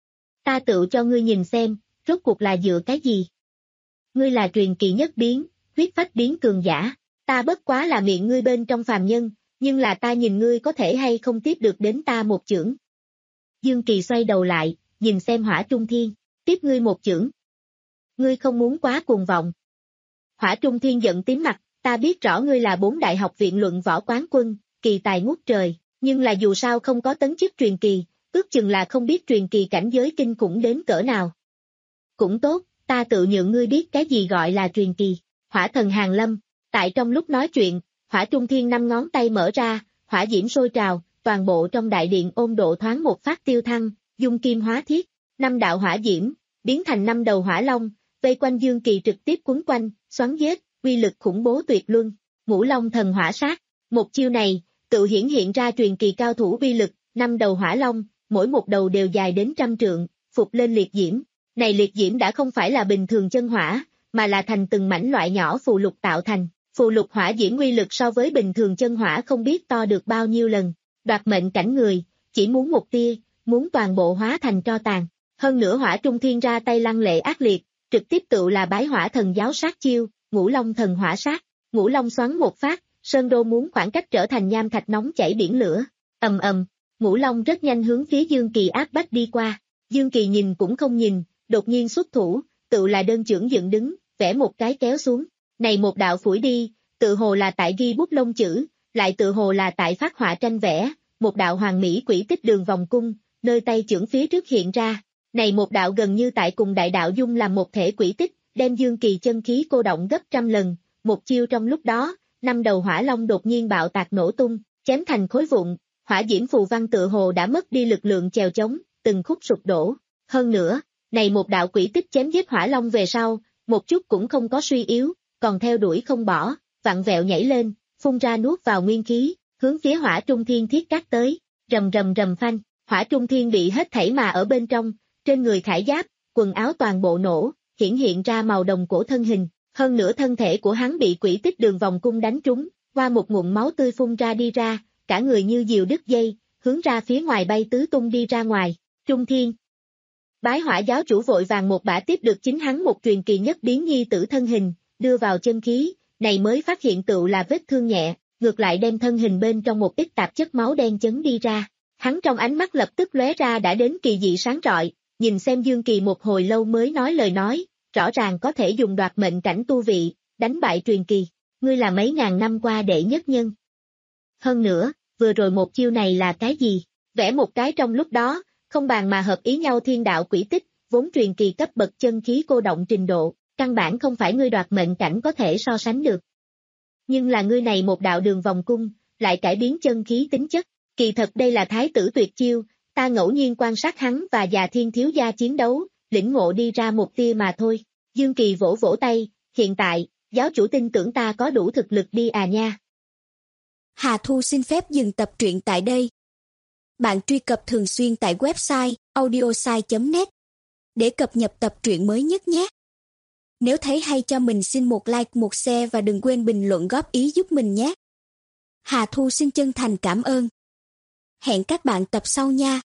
Ta tự cho ngươi nhìn xem, rốt cuộc là dựa cái gì? Ngươi là truyền kỳ nhất biến, huyết phách biến cường giả, ta bất quá là miệng ngươi bên trong phàm nhân, nhưng là ta nhìn ngươi có thể hay không tiếp được đến ta một chưởng. Dương Kỳ xoay đầu lại, nhìn xem Hỏa Trung Thiên, tiếp ngươi một chưởng. Ngươi không muốn quá cuồng vọng. Hỏa Trung Thiên giận tím mặt, ta biết rõ ngươi là bốn đại học viện luận võ quán quân, kỳ tài ngút trời, nhưng là dù sao không có tấn chức truyền kỳ, ước chừng là không biết truyền kỳ cảnh giới kinh khủng đến cỡ nào. Cũng tốt, ta tự nhượng ngươi biết cái gì gọi là truyền kỳ. Hỏa Thần Hàn Lâm, tại trong lúc nói chuyện, Hỏa Trung Thiên năm ngón tay mở ra, hỏa diễm sôi trào, toàn bộ trong đại điện ôn độ thoáng một phát tiêu thăng, dung kim hóa thiết, năm đạo hỏa diễm, biến thành năm đầu hỏa long, vây quanh Dương Kỳ trực tiếp quấn quanh, xoắn giết, uy lực khủng bố tuyệt luân, Ngũ Long Thần Hỏa Sát. Một chiêu này, tự hiển hiện ra truyền kỳ cao thủ uy lực, năm đầu hỏa long, mỗi một đầu đều dài đến trăm trượng, phục lên liệt diễm. Này liệt diễm đã không phải là bình thường chân hỏa, mà là thành từng mảnh loại nhỏ phù lục tạo thành. Phù lục hỏa diễm uy lực so với bình thường chân hỏa không biết to được bao nhiêu lần. Đoạt mệnh cảnh người, chỉ muốn một tia, muốn toàn bộ hóa thành tro tàn. Hơn nữa Hỏa Trung Thiên ra tay lăng lệ ác liệt, trực tiếp tự là bái hỏa thần giáo sát chiêu, Ngũ Long Thần Hỏa Sát. Ngũ Long xoắn một phát, Sơn Đô muốn khoảng cách trở thành nham thạch nóng chảy biển lửa. Ầm ầm, Ngũ Long rất nhanh hướng phía Dương Kỳ áp bách đi qua. Dương Kỳ nhìn cũng không nhìn, đột nhiên xuất thủ, tự là đơn chưởng dựng đứng, vẽ một cái kéo xuống. Này một đạo phủi đi, tự hồ là tại ghi bút lông chữ, lại tự hồ là tại phát họa tranh vẽ, một đạo hoàng mỹ quỷ tích đường vòng cung, nơi tay chưởng phía trước hiện ra. Này một đạo gần như tại cùng đại đạo dung làm một thể quỷ tích, đem Dương Kỳ chân khí cô động gấp trăm lần, một chiêu trong lúc đó, năm đầu hỏa long đột nhiên bạo tạc nổ tung, chém thành khối vụn, hỏa diễm phù văn tự hồ đã mất đi lực lượng chèo chống, từng khúc sụp đổ. Hơn nữa, này một đạo quỷ tích chém giết hỏa long về sau, một chút cũng không có suy yếu, còn theo đuổi không bỏ, vặn vẹo nhảy lên, phun ra nuốt vào nguyên khí, hướng phía Hỏa Trung Thiên thiết cát tới, rầm rầm rầm phanh, Hỏa Trung Thiên bị hết thảy mà ở bên trong, trên người khải giáp, quần áo toàn bộ nổ, hiển hiện ra màu đồng cổ thân hình, hơn nữa thân thể của hắn bị quỷ tích đường vòng cung đánh trúng, qua một ngụm máu tươi phun ra đi ra, cả người như diều đứt dây, hướng ra phía ngoài bay tứ tung đi ra ngoài. Trung Thiên, Bái Hỏa giáo chủ vội vàng một bả tiếp được chính hắn một truyền kỳ nhất biến nhi tử thân hình, đưa vào chân khí, này mới phát hiện tựu là vết thương nhẹ, ngược lại đem thân hình bên trong một ít tạp chất máu đen chấn đi ra. Hắn trong ánh mắt lập tức lóe ra đã đến kỳ dị sáng rọi, nhìn xem Dương Kỳ một hồi lâu mới nói lời nói, rõ ràng có thể dùng đoạt mệnh cảnh tu vị, đánh bại truyền kỳ, ngươi là mấy ngàn năm qua đệ nhất nhân. Hơn nữa, vừa rồi một chiêu này là cái gì? Vẽ một cái trong lúc đó, không bàn mà hợp ý nhau thiên đạo quỷ tích, vốn truyền kỳ cấp bậc chân khí cô động trình độ, căn bản không phải ngươi đoạt mệnh cảnh có thể so sánh được. Nhưng là ngươi này một đạo đường vòng cung, lại cải biến chân khí tính chất, kỳ thật đây là thái tử tuyệt chiêu, ta ngẫu nhiên quan sát hắn và già thiên thiếu gia chiến đấu, lĩnh ngộ đi ra một tia mà thôi. Dương Kỳ vỗ vỗ tay, hiện tại, giáo chủ tin tưởng ta có đủ thực lực đi à nha. Hà Thu xin phép dừng tập truyện tại đây. Bạn truy cập thường xuyên tại website audiosai chấm net để cập nhật tập truyện mới nhất nhé. Nếu thấy hay cho mình xin một like, một share và đừng quên bình luận góp ý giúp mình nhé. Hà Thu xin chân thành cảm ơn. Hẹn các bạn tập sau nha.